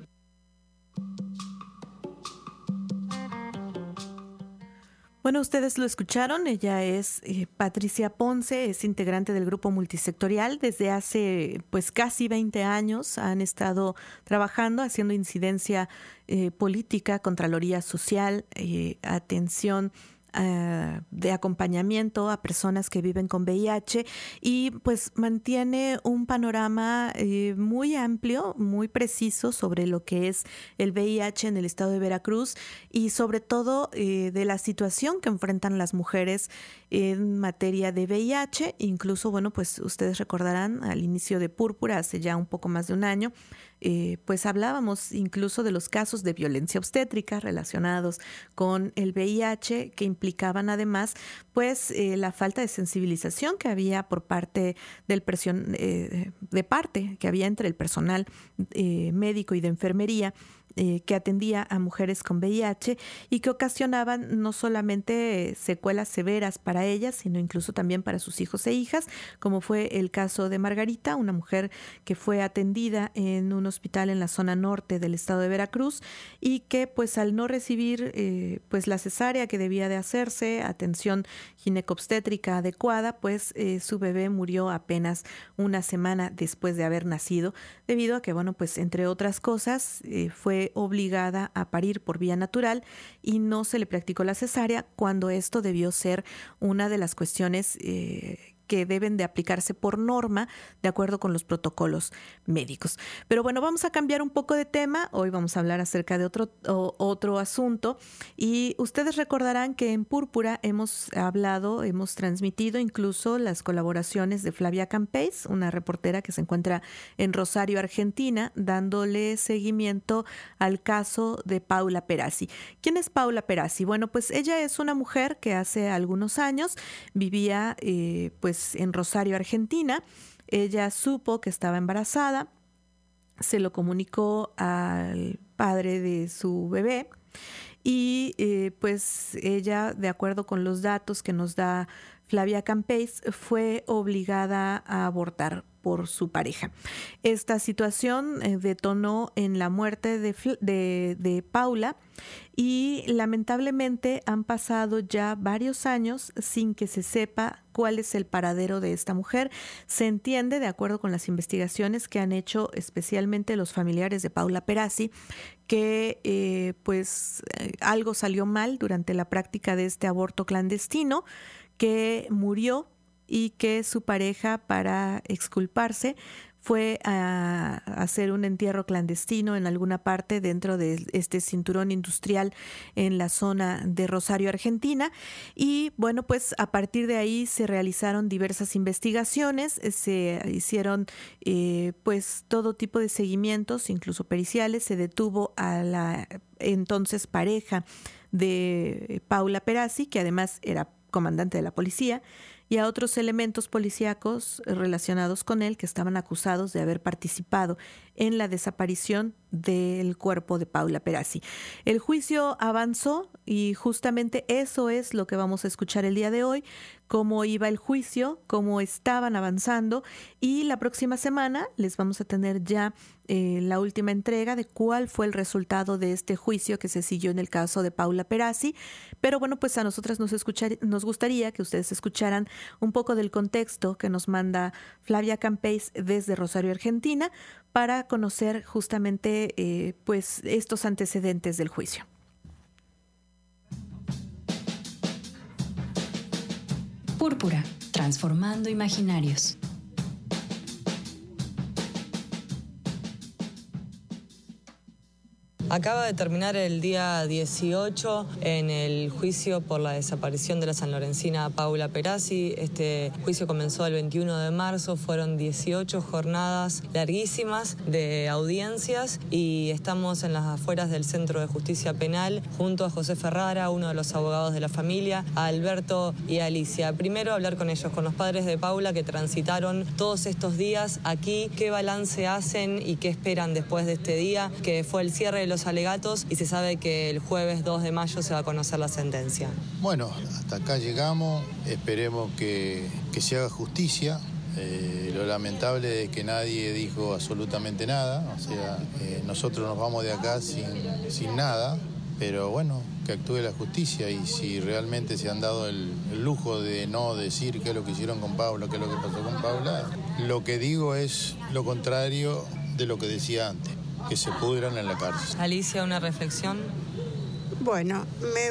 Bueno, ustedes lo escucharon, ella es eh, Patricia Ponce, es integrante del grupo multisectorial. Desde hace pues casi veinte años han estado trabajando, haciendo incidencia eh, política, contraloría social, eh, atención Uh, de acompañamiento a personas que viven con V I H, y pues mantiene un panorama eh, muy amplio, muy preciso sobre lo que es el V I H en el estado de Veracruz y sobre todo eh, de la situación que enfrentan las mujeres en materia de V I H. Incluso, bueno, pues ustedes recordarán al inicio de Púrpura, hace ya un poco más de un año, Eh, pues hablábamos incluso de los casos de violencia obstétrica relacionados con el V I H, que implicaban además pues eh, la falta de sensibilización que había por parte del presión, eh, de parte que había entre el personal eh, médico y de enfermería eh, que atendía a mujeres con V I H y que ocasionaban no solamente secuelas severas para ellas, sino incluso también para sus hijos e hijas, como fue el caso de Margarita, una mujer que fue atendida en un hospital en la zona norte del estado de Veracruz y que pues al no recibir eh, pues la cesárea que debía de hacerse, atención ginecobstétrica adecuada, pues eh, su bebé murió apenas una semana después de haber nacido, debido a que, bueno, pues entre otras cosas eh, fue fue obligada a parir por vía natural y no se le practicó la cesárea, cuando esto debió ser una de las cuestiones eh, que deben de aplicarse por norma de acuerdo con los protocolos médicos. Pero bueno, vamos a cambiar un poco de tema. Hoy vamos a hablar acerca de otro, o, otro asunto, y ustedes recordarán que en Púrpura hemos hablado, hemos transmitido incluso las colaboraciones de Flavia Campés, una reportera que se encuentra en Rosario, Argentina, dándole seguimiento al caso de Paula Perazzi. ¿Quién es Paula Perazzi? Bueno, pues ella es una mujer que hace algunos años vivía eh, pues en Rosario, Argentina. Ella supo que estaba embarazada, se lo comunicó al padre de su bebé y eh, pues ella, de acuerdo con los datos que nos da Flavia Campés, fue obligada a abortar por su pareja. Esta situación eh, detonó en la muerte de, de, de Paula, y lamentablemente han pasado ya varios años sin que se sepa cuál es el paradero de esta mujer. Se entiende, de acuerdo con las investigaciones que han hecho especialmente los familiares de Paula Perazzi, que eh, pues eh, algo salió mal durante la práctica de este aborto clandestino, que murió y que su pareja, para exculparse, fue a hacer un entierro clandestino en alguna parte dentro de este cinturón industrial en la zona de Rosario, Argentina. Y bueno, pues a partir de ahí se realizaron diversas investigaciones, se hicieron eh, pues todo tipo de seguimientos, incluso periciales. Se detuvo a la entonces pareja de Paula Perazzi, que además era comandante de la policía, y a otros elementos policíacos relacionados con él que estaban acusados de haber participado en la desaparición del cuerpo de Paula Perazzi. El juicio avanzó y justamente eso es lo que vamos a escuchar el día de hoy, cómo iba el juicio, cómo estaban avanzando, y la próxima semana les vamos a tener ya eh, la última entrega de cuál fue el resultado de este juicio que se siguió en el caso de Paula Perazzi. Pero bueno, pues a nosotras nos, escuchar, nos gustaría que ustedes escucharan un poco del contexto que nos manda Flavia Campés desde Rosario, Argentina, para conocer justamente eh, pues estos antecedentes del juicio. Púrpura, transformando imaginarios. Acaba de terminar el día dieciocho en el juicio por la desaparición de la sanlorencina Paula Perazzi. Este juicio comenzó el veintiuno de marzo, fueron dieciocho jornadas larguísimas de audiencias y estamos en las afueras del Centro de Justicia Penal junto a José Ferrara, uno de los abogados de la familia, a Alberto y a Alicia. Primero hablar con ellos, con los padres de Paula que transitaron todos estos días aquí, qué balance hacen y qué esperan después de este día, que fue el cierre de los alegatos y se sabe que el jueves dos de mayo se va a conocer la sentencia. Bueno, hasta acá llegamos, esperemos que, que se haga justicia. Eh, lo lamentable es que nadie dijo absolutamente nada, o sea, eh, nosotros nos vamos de acá sin, sin nada, pero bueno, que actúe la justicia, y si realmente se han dado el, el lujo de no decir qué es lo que hicieron con Paula, qué es lo que pasó con Paula, lo que digo es lo contrario de lo que decía antes, que se pudran en la cárcel. Alicia, una reflexión. Bueno, me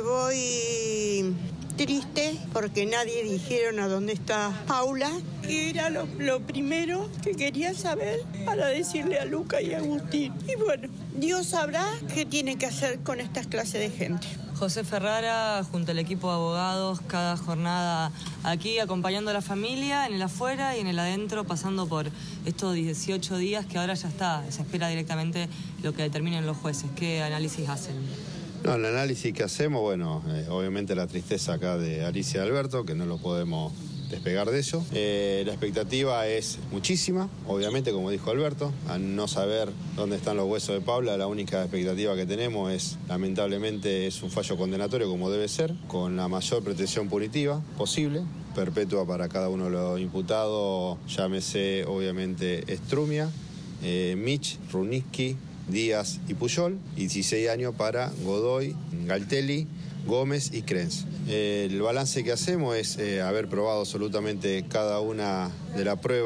voy triste porque nadie dijeron a dónde está Paula, que era lo, lo primero que quería saber para decirle a Luca y a Agustín. Y bueno, Dios sabrá qué tiene que hacer con estas clases de gente. José Ferrara, junto al equipo de abogados, cada jornada aquí acompañando a la familia, en el afuera y en el adentro, pasando por estos dieciocho días que ahora ya está, se espera directamente lo que determinen los jueces. ¿Qué análisis hacen? No, el análisis que hacemos, bueno, eh, obviamente la tristeza acá de Alicia y Alberto, que no lo podemos despegar de eso. Eh, la expectativa es muchísima, obviamente, como dijo Alberto, al no saber dónde están los huesos de Paula, la única expectativa que tenemos es, lamentablemente, es un fallo condenatorio como debe ser, con la mayor pretensión punitiva posible, perpetua para cada uno de los imputados, llámese, obviamente, Strumia, eh, Mich, Runiski, Díaz y Puyol, y dieciséis años para Godoy, Galtelli, Gómez y Krenz. Eh, el balance que hacemos es eh, haber probado absolutamente cada una de la prueba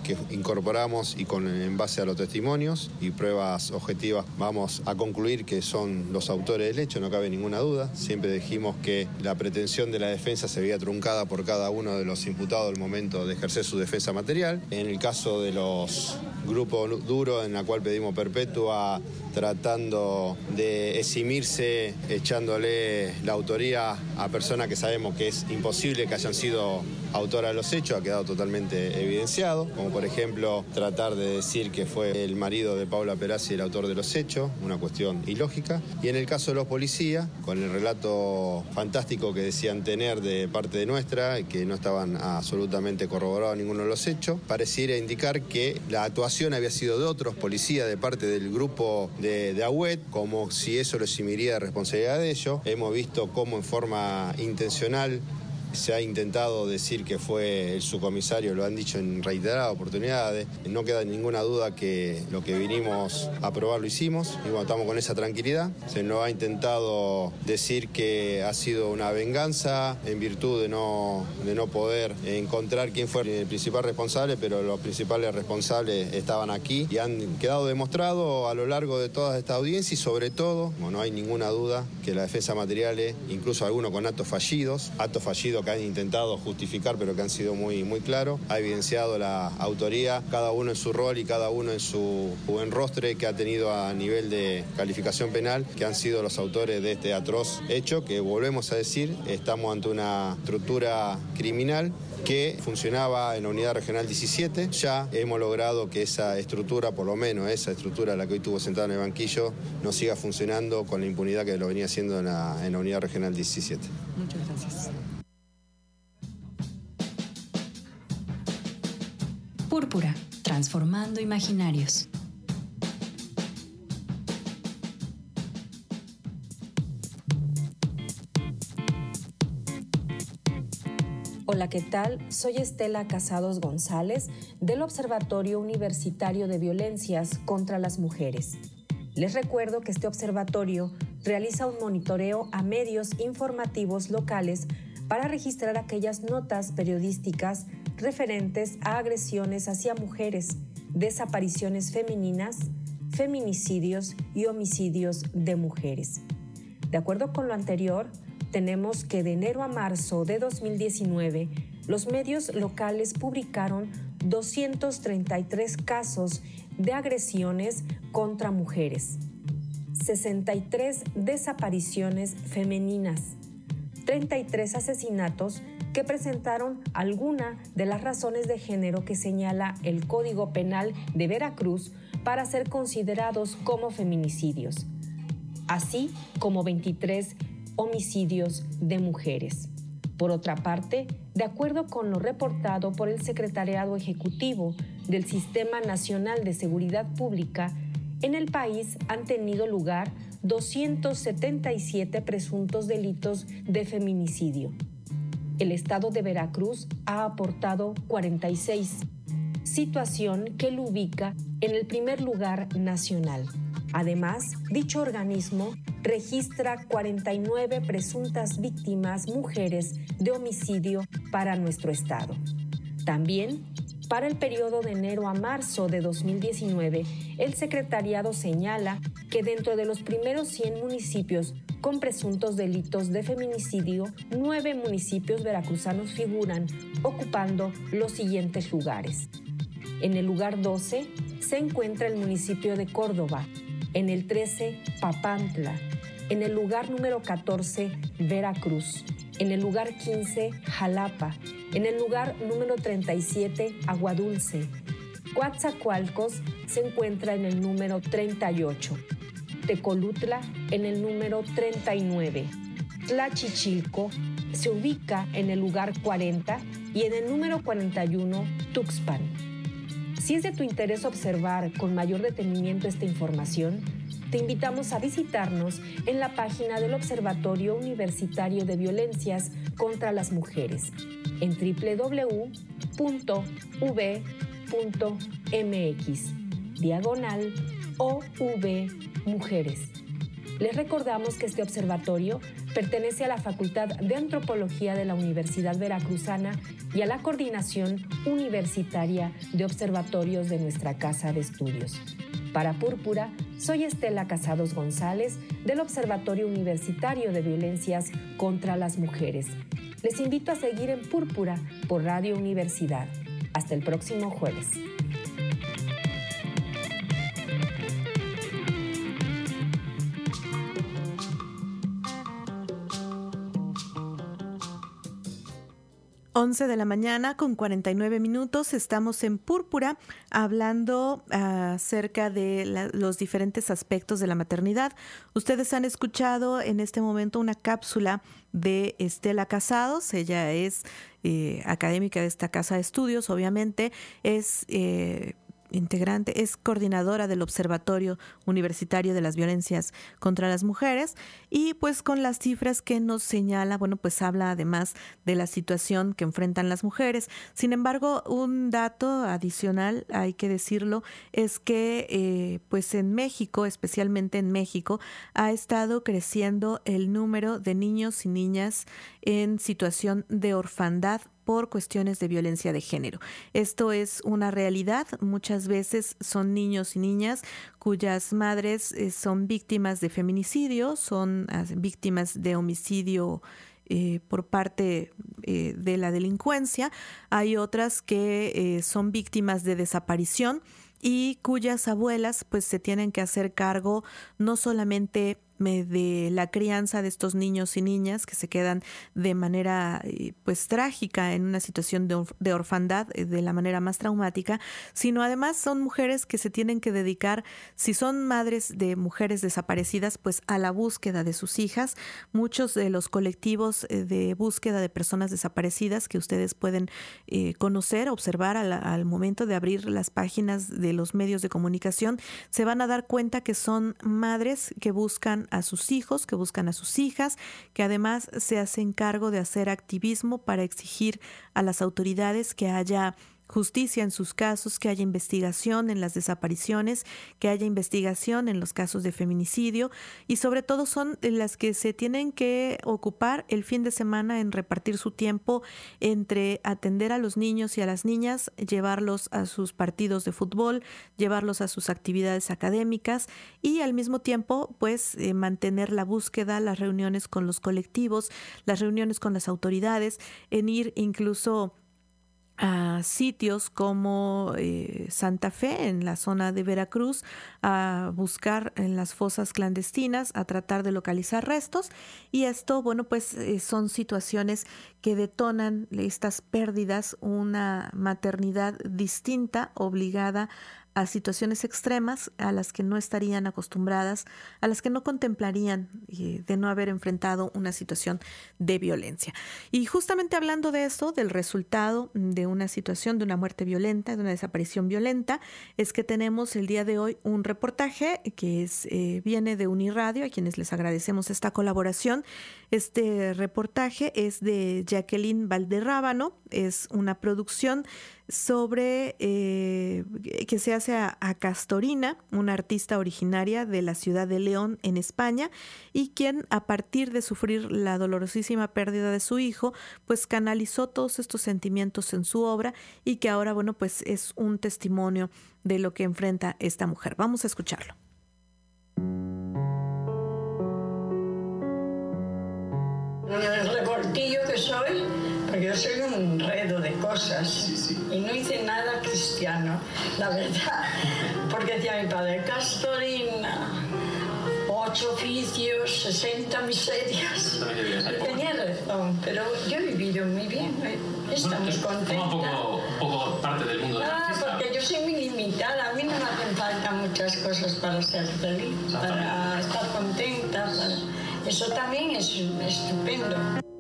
que incorporamos y con, en base a los testimonios y pruebas objetivas vamos a concluir que son los autores del hecho, no cabe ninguna duda. Siempre dijimos que la pretensión de la defensa se veía truncada por cada uno de los imputados al momento de ejercer su defensa material. En el caso de los grupos duros, en la cual pedimos perpetua, tratando de eximirse, echándole la autoría a personas que sabemos que es imposible que hayan sido autoras de los hechos, ha quedado totalmente evidenciado, como por ejemplo tratar de decir que fue el marido de Paula Perazzi el autor de los hechos, una cuestión ilógica. Y en el caso de los policías, con el relato fantástico que decían tener de parte de nuestra, que no estaban absolutamente corroborados ninguno de los hechos, pareciera indicar que la actuación había sido de otros policías de parte del grupo de, de Agüet, como si eso lo eximiría de responsabilidad de ellos. Hemos visto cómo en forma intencional se ha intentado decir que fue el subcomisario, lo han dicho en reiteradas oportunidades. No queda ninguna duda que lo que vinimos a probar lo hicimos y bueno, estamos con esa tranquilidad. Se nos ha intentado decir que ha sido una venganza en virtud de no, de no poder encontrar quién fue el principal responsable, pero los principales responsables estaban aquí y han quedado demostrados a lo largo de toda esta audiencia y sobre todo, bueno, no hay ninguna duda que la defensa materiales, incluso algunos con actos fallidos, actos fallidos que han intentado justificar pero que han sido muy, muy claros, ha evidenciado la autoría, cada uno en su rol y cada uno en su buen rostre que ha tenido a nivel de calificación penal, que han sido los autores de este atroz hecho, que volvemos a decir, estamos ante una estructura criminal que funcionaba en la unidad regional diecisiete. Ya hemos logrado que esa estructura, por lo menos esa estructura, la que hoy estuvo sentada en el banquillo, no siga funcionando con la impunidad que lo venía haciendo en la, en la unidad regional diecisiete. Muchas gracias. Púrpura, transformando imaginarios. Hola, ¿qué tal? Soy Estela Casados González del Observatorio Universitario de Violencias contra las Mujeres. Les recuerdo que este observatorio realiza un monitoreo a medios informativos locales para registrar aquellas notas periodísticas referentes a agresiones hacia mujeres, desapariciones femeninas, feminicidios y homicidios de mujeres. De acuerdo con lo anterior, tenemos que de enero a marzo de dos mil diecinueve, los medios locales publicaron doscientos treinta y tres casos de agresiones contra mujeres, sesenta y tres desapariciones femeninas, treinta y tres asesinatos que presentaron alguna de las razones de género que señala el Código Penal de Veracruz para ser considerados como feminicidios, así como veintitrés homicidios de mujeres. Por otra parte, de acuerdo con lo reportado por el Secretariado Ejecutivo del Sistema Nacional de Seguridad Pública, en el país han tenido lugar doscientos setenta y siete presuntos delitos de feminicidio. El estado de Veracruz ha aportado cuarenta y seis, situación que lo ubica en el primer lugar nacional. Además, dicho organismo registra cuarenta y nueve presuntas víctimas mujeres de homicidio para nuestro estado. También, para el periodo de enero a marzo de dos mil diecinueve, el secretariado señala que dentro de los primeros cien municipios con presuntos delitos de feminicidio, nueve municipios veracruzanos figuran ocupando los siguientes lugares. En el lugar doce se encuentra el municipio de Córdoba, en el trece, Papantla, en el lugar número catorce, Veracruz, en el lugar quince, Jalapa, en el lugar número treinta y siete, Aguadulce. Coatzacoalcos se encuentra en el número treinta y ocho, Tecolutla en el número treinta y nueve, Tlachichilco se ubica en el lugar cuarenta y en el número cuarenta y uno, Tuxpan. Si es de tu interés observar con mayor detenimiento esta información, te invitamos a visitarnos en la página del Observatorio Universitario de Violencias contra las Mujeres en doble u doble u doble u punto u v punto m x diagonal O V Mujeres. Les recordamos que este observatorio pertenece a la Facultad de Antropología de la Universidad Veracruzana y a la Coordinación Universitaria de Observatorios de nuestra Casa de Estudios. Para Púrpura, soy Estela Casados González del Observatorio Universitario de Violencias contra las Mujeres. Les invito a seguir en Púrpura por Radio Universidad. Hasta el próximo jueves. once de la mañana con cuarenta y nueve minutos, estamos en Púrpura hablando uh, acerca de la, los diferentes aspectos de la maternidad. Ustedes han escuchado en este momento una cápsula de Estela Casados. Ella es eh, académica de esta casa de estudios, obviamente, es eh, integrante, es coordinadora del Observatorio Universitario de las Violencias contra las Mujeres, y pues con las cifras que nos señala, bueno, pues habla además de la situación que enfrentan las mujeres. Sin embargo, un dato adicional, hay que decirlo, es que eh, pues en México, especialmente en México, ha estado creciendo el número de niños y niñas en situación de orfandad por cuestiones de violencia de género. Esto es una realidad. Muchas veces son niños y niñas cuyas madres eh, son víctimas de feminicidio, son uh, víctimas de homicidio eh, por parte eh, de la delincuencia. Hay otras que eh, son víctimas de desaparición y cuyas abuelas pues se tienen que hacer cargo no solamente de la crianza de estos niños y niñas que se quedan de manera pues trágica en una situación de, or- de orfandad, de la manera más traumática, sino además son mujeres que se tienen que dedicar, si son madres de mujeres desaparecidas, pues a la búsqueda de sus hijas. Muchos de los colectivos de búsqueda de personas desaparecidas que ustedes pueden eh, conocer, observar al, al momento de abrir las páginas de los medios de comunicación, se van a dar cuenta que son madres que buscan a sus hijos, que buscan a sus hijas, que además se hacen cargo de hacer activismo para exigir a las autoridades que haya justicia en sus casos, que haya investigación en las desapariciones, que haya investigación en los casos de feminicidio, y sobre todo son las que se tienen que ocupar el fin de semana en repartir su tiempo entre atender a los niños y a las niñas, llevarlos a sus partidos de fútbol, llevarlos a sus actividades académicas y al mismo tiempo pues eh, mantener la búsqueda, las reuniones con los colectivos, las reuniones con las autoridades, en ir incluso a sitios como eh, Santa Fe, en la zona de Veracruz, a buscar en las fosas clandestinas, a tratar de localizar restos. Y esto, bueno, pues eh, son situaciones que detonan estas pérdidas, una maternidad distinta, obligada a situaciones extremas a las que no estarían acostumbradas, a las que no contemplarían eh, de no haber enfrentado una situación de violencia. Y justamente hablando de eso, del resultado de una situación, de una muerte violenta, de una desaparición violenta, es que tenemos el día de hoy un reportaje que es, eh, viene de Uniradio, a quienes les agradecemos esta colaboración. Este reportaje es de Jacqueline Valderrábano, es una producción sobre eh, que se hace a, a Castorina, una artista originaria de la ciudad de León en España, y quien a partir de sufrir la dolorosísima pérdida de su hijo, pues canalizó todos estos sentimientos en su obra, y que ahora, bueno, pues es un testimonio de lo que enfrenta esta mujer. Vamos a escucharlo. El revoltillo que soy, porque yo soy un enredo de cosas, sí, sí. Y no hice nada cristiano, la verdad, porque decía mi padre, Castorina, ocho oficios, sesenta miserias. Tenía razón, pero yo he vivido muy bien, estamos contentos. Como un poco, un poco parte del mundo de la artista. Ah, porque yo soy muy limitada, a mí no me hacen falta muchas cosas para ser feliz, para estar contenta, para... Eso también es estupendo.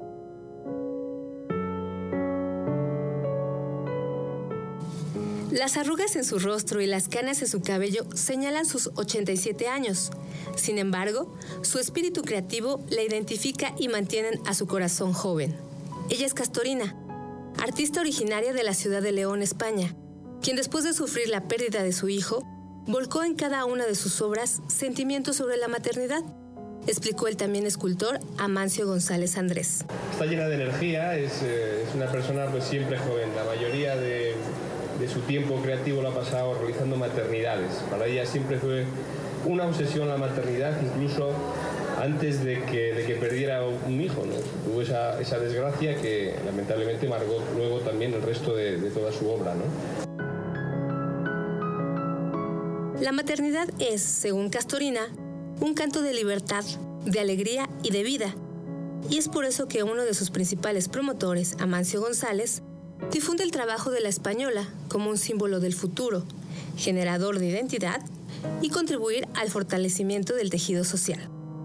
Las arrugas en su rostro y las canas en su cabello señalan sus ochenta y siete años. Sin embargo, su espíritu creativo la identifica y mantienen a su corazón joven. Ella es Castorina, artista originaria de la ciudad de León, España, quien después de sufrir la pérdida de su hijo, volcó en cada una de sus obras sentimientos sobre la maternidad. explicó el también escultor Amancio González Andrés. Está llena de energía, es, eh, es una persona pues siempre joven. La mayoría de, de su tiempo creativo lo ha pasado realizando maternidades. Para ella siempre fue una obsesión la maternidad, incluso antes de que, de que perdiera un hijo, ¿no? Tuvo esa, esa desgracia que lamentablemente marcó luego también el resto de, de toda su obra, ¿no? La maternidad es, según Castorina, un canto de libertad, de alegría y de vida. Y es por eso que uno de sus principales promotores, Amancio González, difunde el trabajo de la española como un símbolo del futuro, generador de identidad y contribuir al fortalecimiento del tejido social.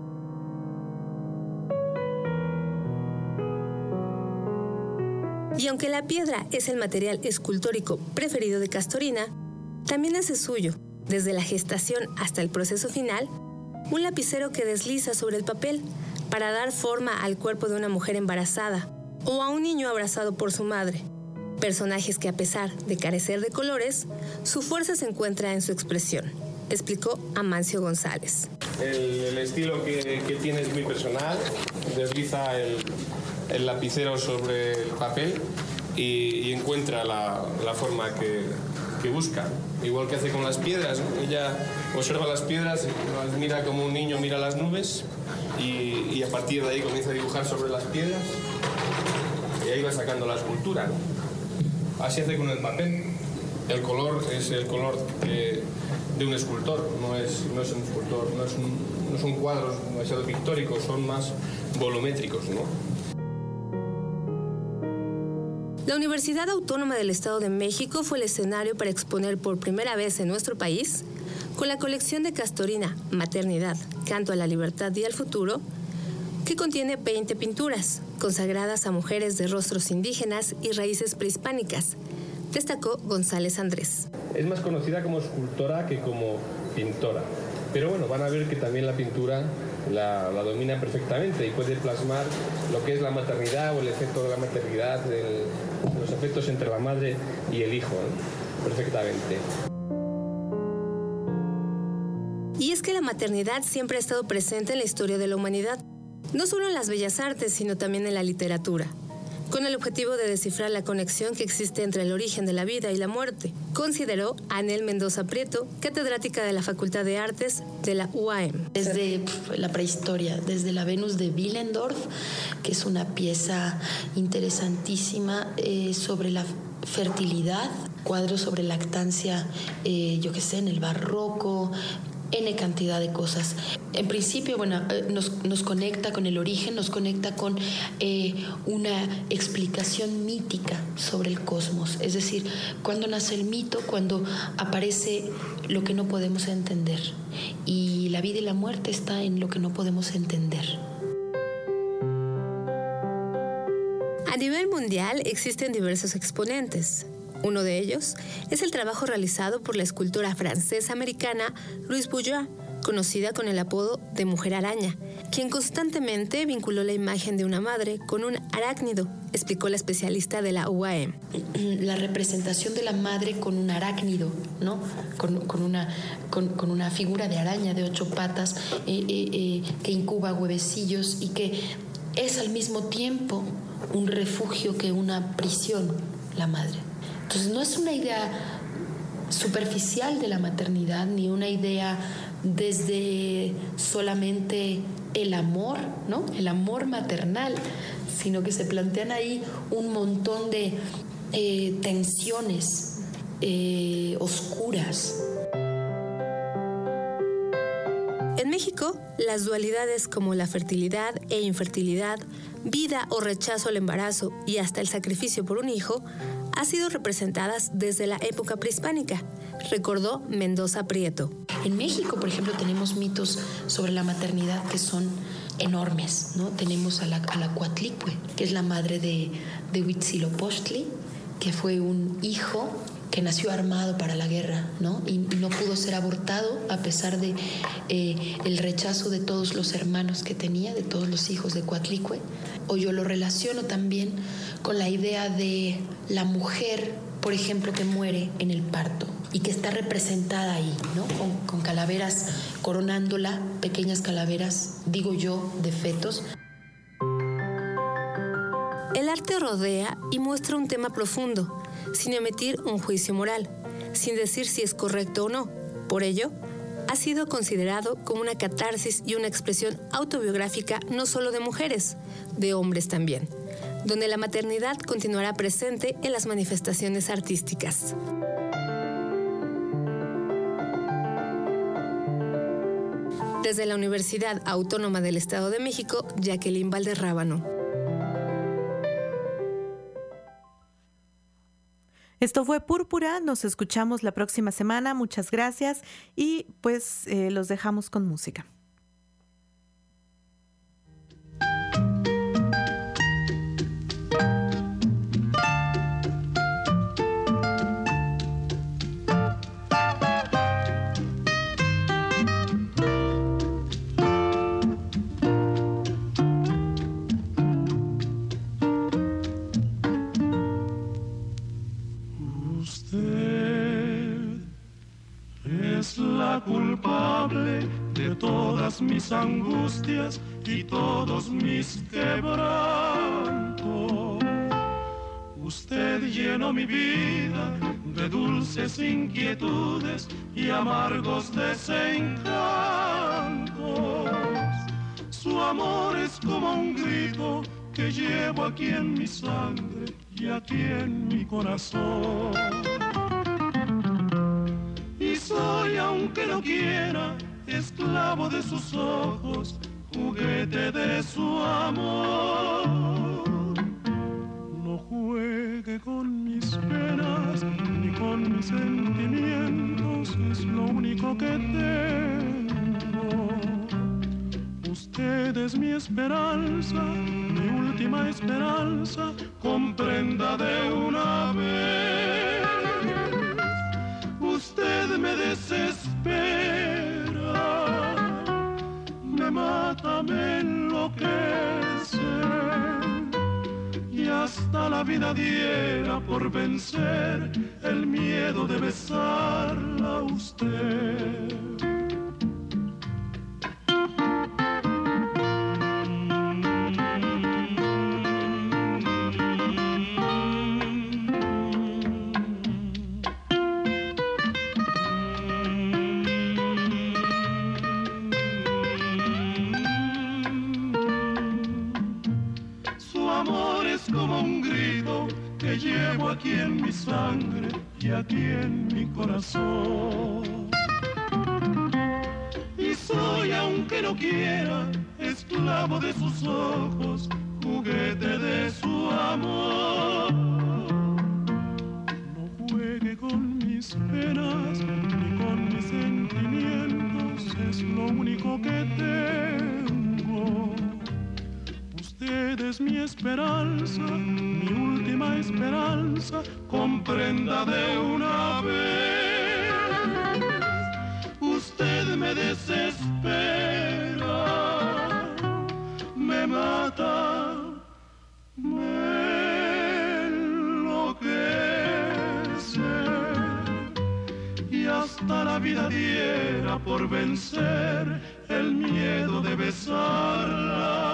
Y aunque la piedra es el material escultórico preferido de Castorina, también hace suyo, desde la gestación hasta el proceso final, un lapicero que desliza sobre el papel para dar forma al cuerpo de una mujer embarazada o a un niño abrazado por su madre. Personajes que, a pesar de carecer de colores, su fuerza se encuentra en su expresión, explicó Amancio González. El, el estilo que, que tiene es muy personal, desliza el, el lapicero sobre el papel y, y encuentra la, la forma que, que busca. Igual que hace con las piedras, ¿no? Ella observa las piedras, las mira como un niño mira las nubes y, y a partir de ahí comienza a dibujar sobre las piedras y ahí va sacando la escultura, ¿no? Así hace con el papel. El color es el color de, de un escultor, no es, no es un escultor, no, es un, no son cuadros demasiado pictóricos, son más volumétricos, ¿no? La Universidad Autónoma del Estado de México fue el escenario para exponer por primera vez en nuestro país, con la colección de Castorina, Maternidad, Canto a la Libertad y al Futuro, que contiene veinte pinturas consagradas a mujeres de rostros indígenas y raíces prehispánicas, destacó González Andrés. Es más conocida como escultora que como pintora, pero bueno, van a ver que también la pintura la, la domina perfectamente y puede plasmar lo que es la maternidad o el efecto de la maternidad, el, los efectos entre la madre y el hijo, ¿no? Perfectamente. Y es que la maternidad siempre ha estado presente en la historia de la humanidad, no solo en las bellas artes, sino también en la literatura, con el objetivo de descifrar la conexión que existe entre el origen de la vida y la muerte, consideró Anel Mendoza Prieto, catedrática de la Facultad de Artes de la U A M. Desde la prehistoria, desde la Venus de Willendorf, que es una pieza interesantísima eh, sobre la fertilidad, cuadros sobre lactancia, eh, yo qué sé, en el barroco, N cantidad de cosas. En principio, bueno, nos, nos conecta con el origen, nos conecta con eh, una explicación mítica sobre el cosmos. Es decir, cuando nace el mito, cuando aparece lo que no podemos entender. Y la vida y la muerte está en lo que no podemos entender. A nivel mundial existen diversos exponentes. Uno de ellos es el trabajo realizado por la escultora francesa-americana Louise Bourgeois, conocida con el apodo de Mujer Araña, quien constantemente vinculó la imagen de una madre con un arácnido, explicó la especialista de la U A M. La representación de la madre con un arácnido, ¿no? Con, con, una, con, con una figura de araña de ocho patas eh, eh, eh, que incuba huevecillos y que es al mismo tiempo un refugio que una prisión, la madre. Entonces no es una idea superficial de la maternidad, ni una idea desde solamente el amor, ¿no? El amor maternal, sino que se plantean ahí un montón de eh, tensiones eh, oscuras. En México, las dualidades como la fertilidad e infertilidad, vida o rechazo al embarazo y hasta el sacrificio por un hijo han sido representadas desde la época prehispánica, recordó Mendoza Prieto. En México, por ejemplo, tenemos mitos sobre la maternidad que son enormes, ¿no? Tenemos a la, a la Coatlicue, que es la madre de, de Huitzilopochtli, que fue un hijo que nació armado para la guerra, ¿no? Y, y no pudo ser abortado a pesar de eh, el rechazo de todos los hermanos que tenía, de todos los hijos de Coatlicue. O yo lo relaciono también con la idea de la mujer, por ejemplo, que muere en el parto, y que está representada ahí, ¿no? Con, con calaveras coronándola, pequeñas calaveras, digo yo, de fetos. El arte rodea y muestra un tema profundo, sin emitir un juicio moral, sin decir si es correcto o no. Por ello, ha sido considerado como una catarsis y una expresión autobiográfica no solo de mujeres, de hombres también, donde la maternidad continuará presente en las manifestaciones artísticas. Desde la Universidad Autónoma del Estado de México, Jacqueline Valderrábano. Esto fue Púrpura, nos escuchamos la próxima semana, muchas gracias y pues eh, los dejamos con música. Culpable de todas mis angustias y todos mis quebrantos. Usted llenó mi vida de dulces inquietudes y amargos desencantos. Su amor es como un grito que llevo aquí en mi sangre y aquí en mi corazón. Y soy, aunque no quiera, esclavo de sus ojos, juguete de su amor. No juegue con mis penas ni con mis sentimientos, es lo único que tengo. Usted es mi esperanza, mi última esperanza, comprenda de una vez. Usted me desespera, me mata, me enloquece, y hasta la vida diera por vencer el miedo de besarla a usted. Como un grito que llevo aquí en mi sangre y aquí en mi corazón. Y soy, aunque no quiera, esclavo de sus ojos, juguete de su amor. No juegue con mis penas ni con mis sentimientos, es lo único que tengo. Usted es mi esperanza, mi última esperanza, comprenda de una vez. Usted me desespera, me mata, me enloquece, y hasta la vida diera por vencer el miedo de besarla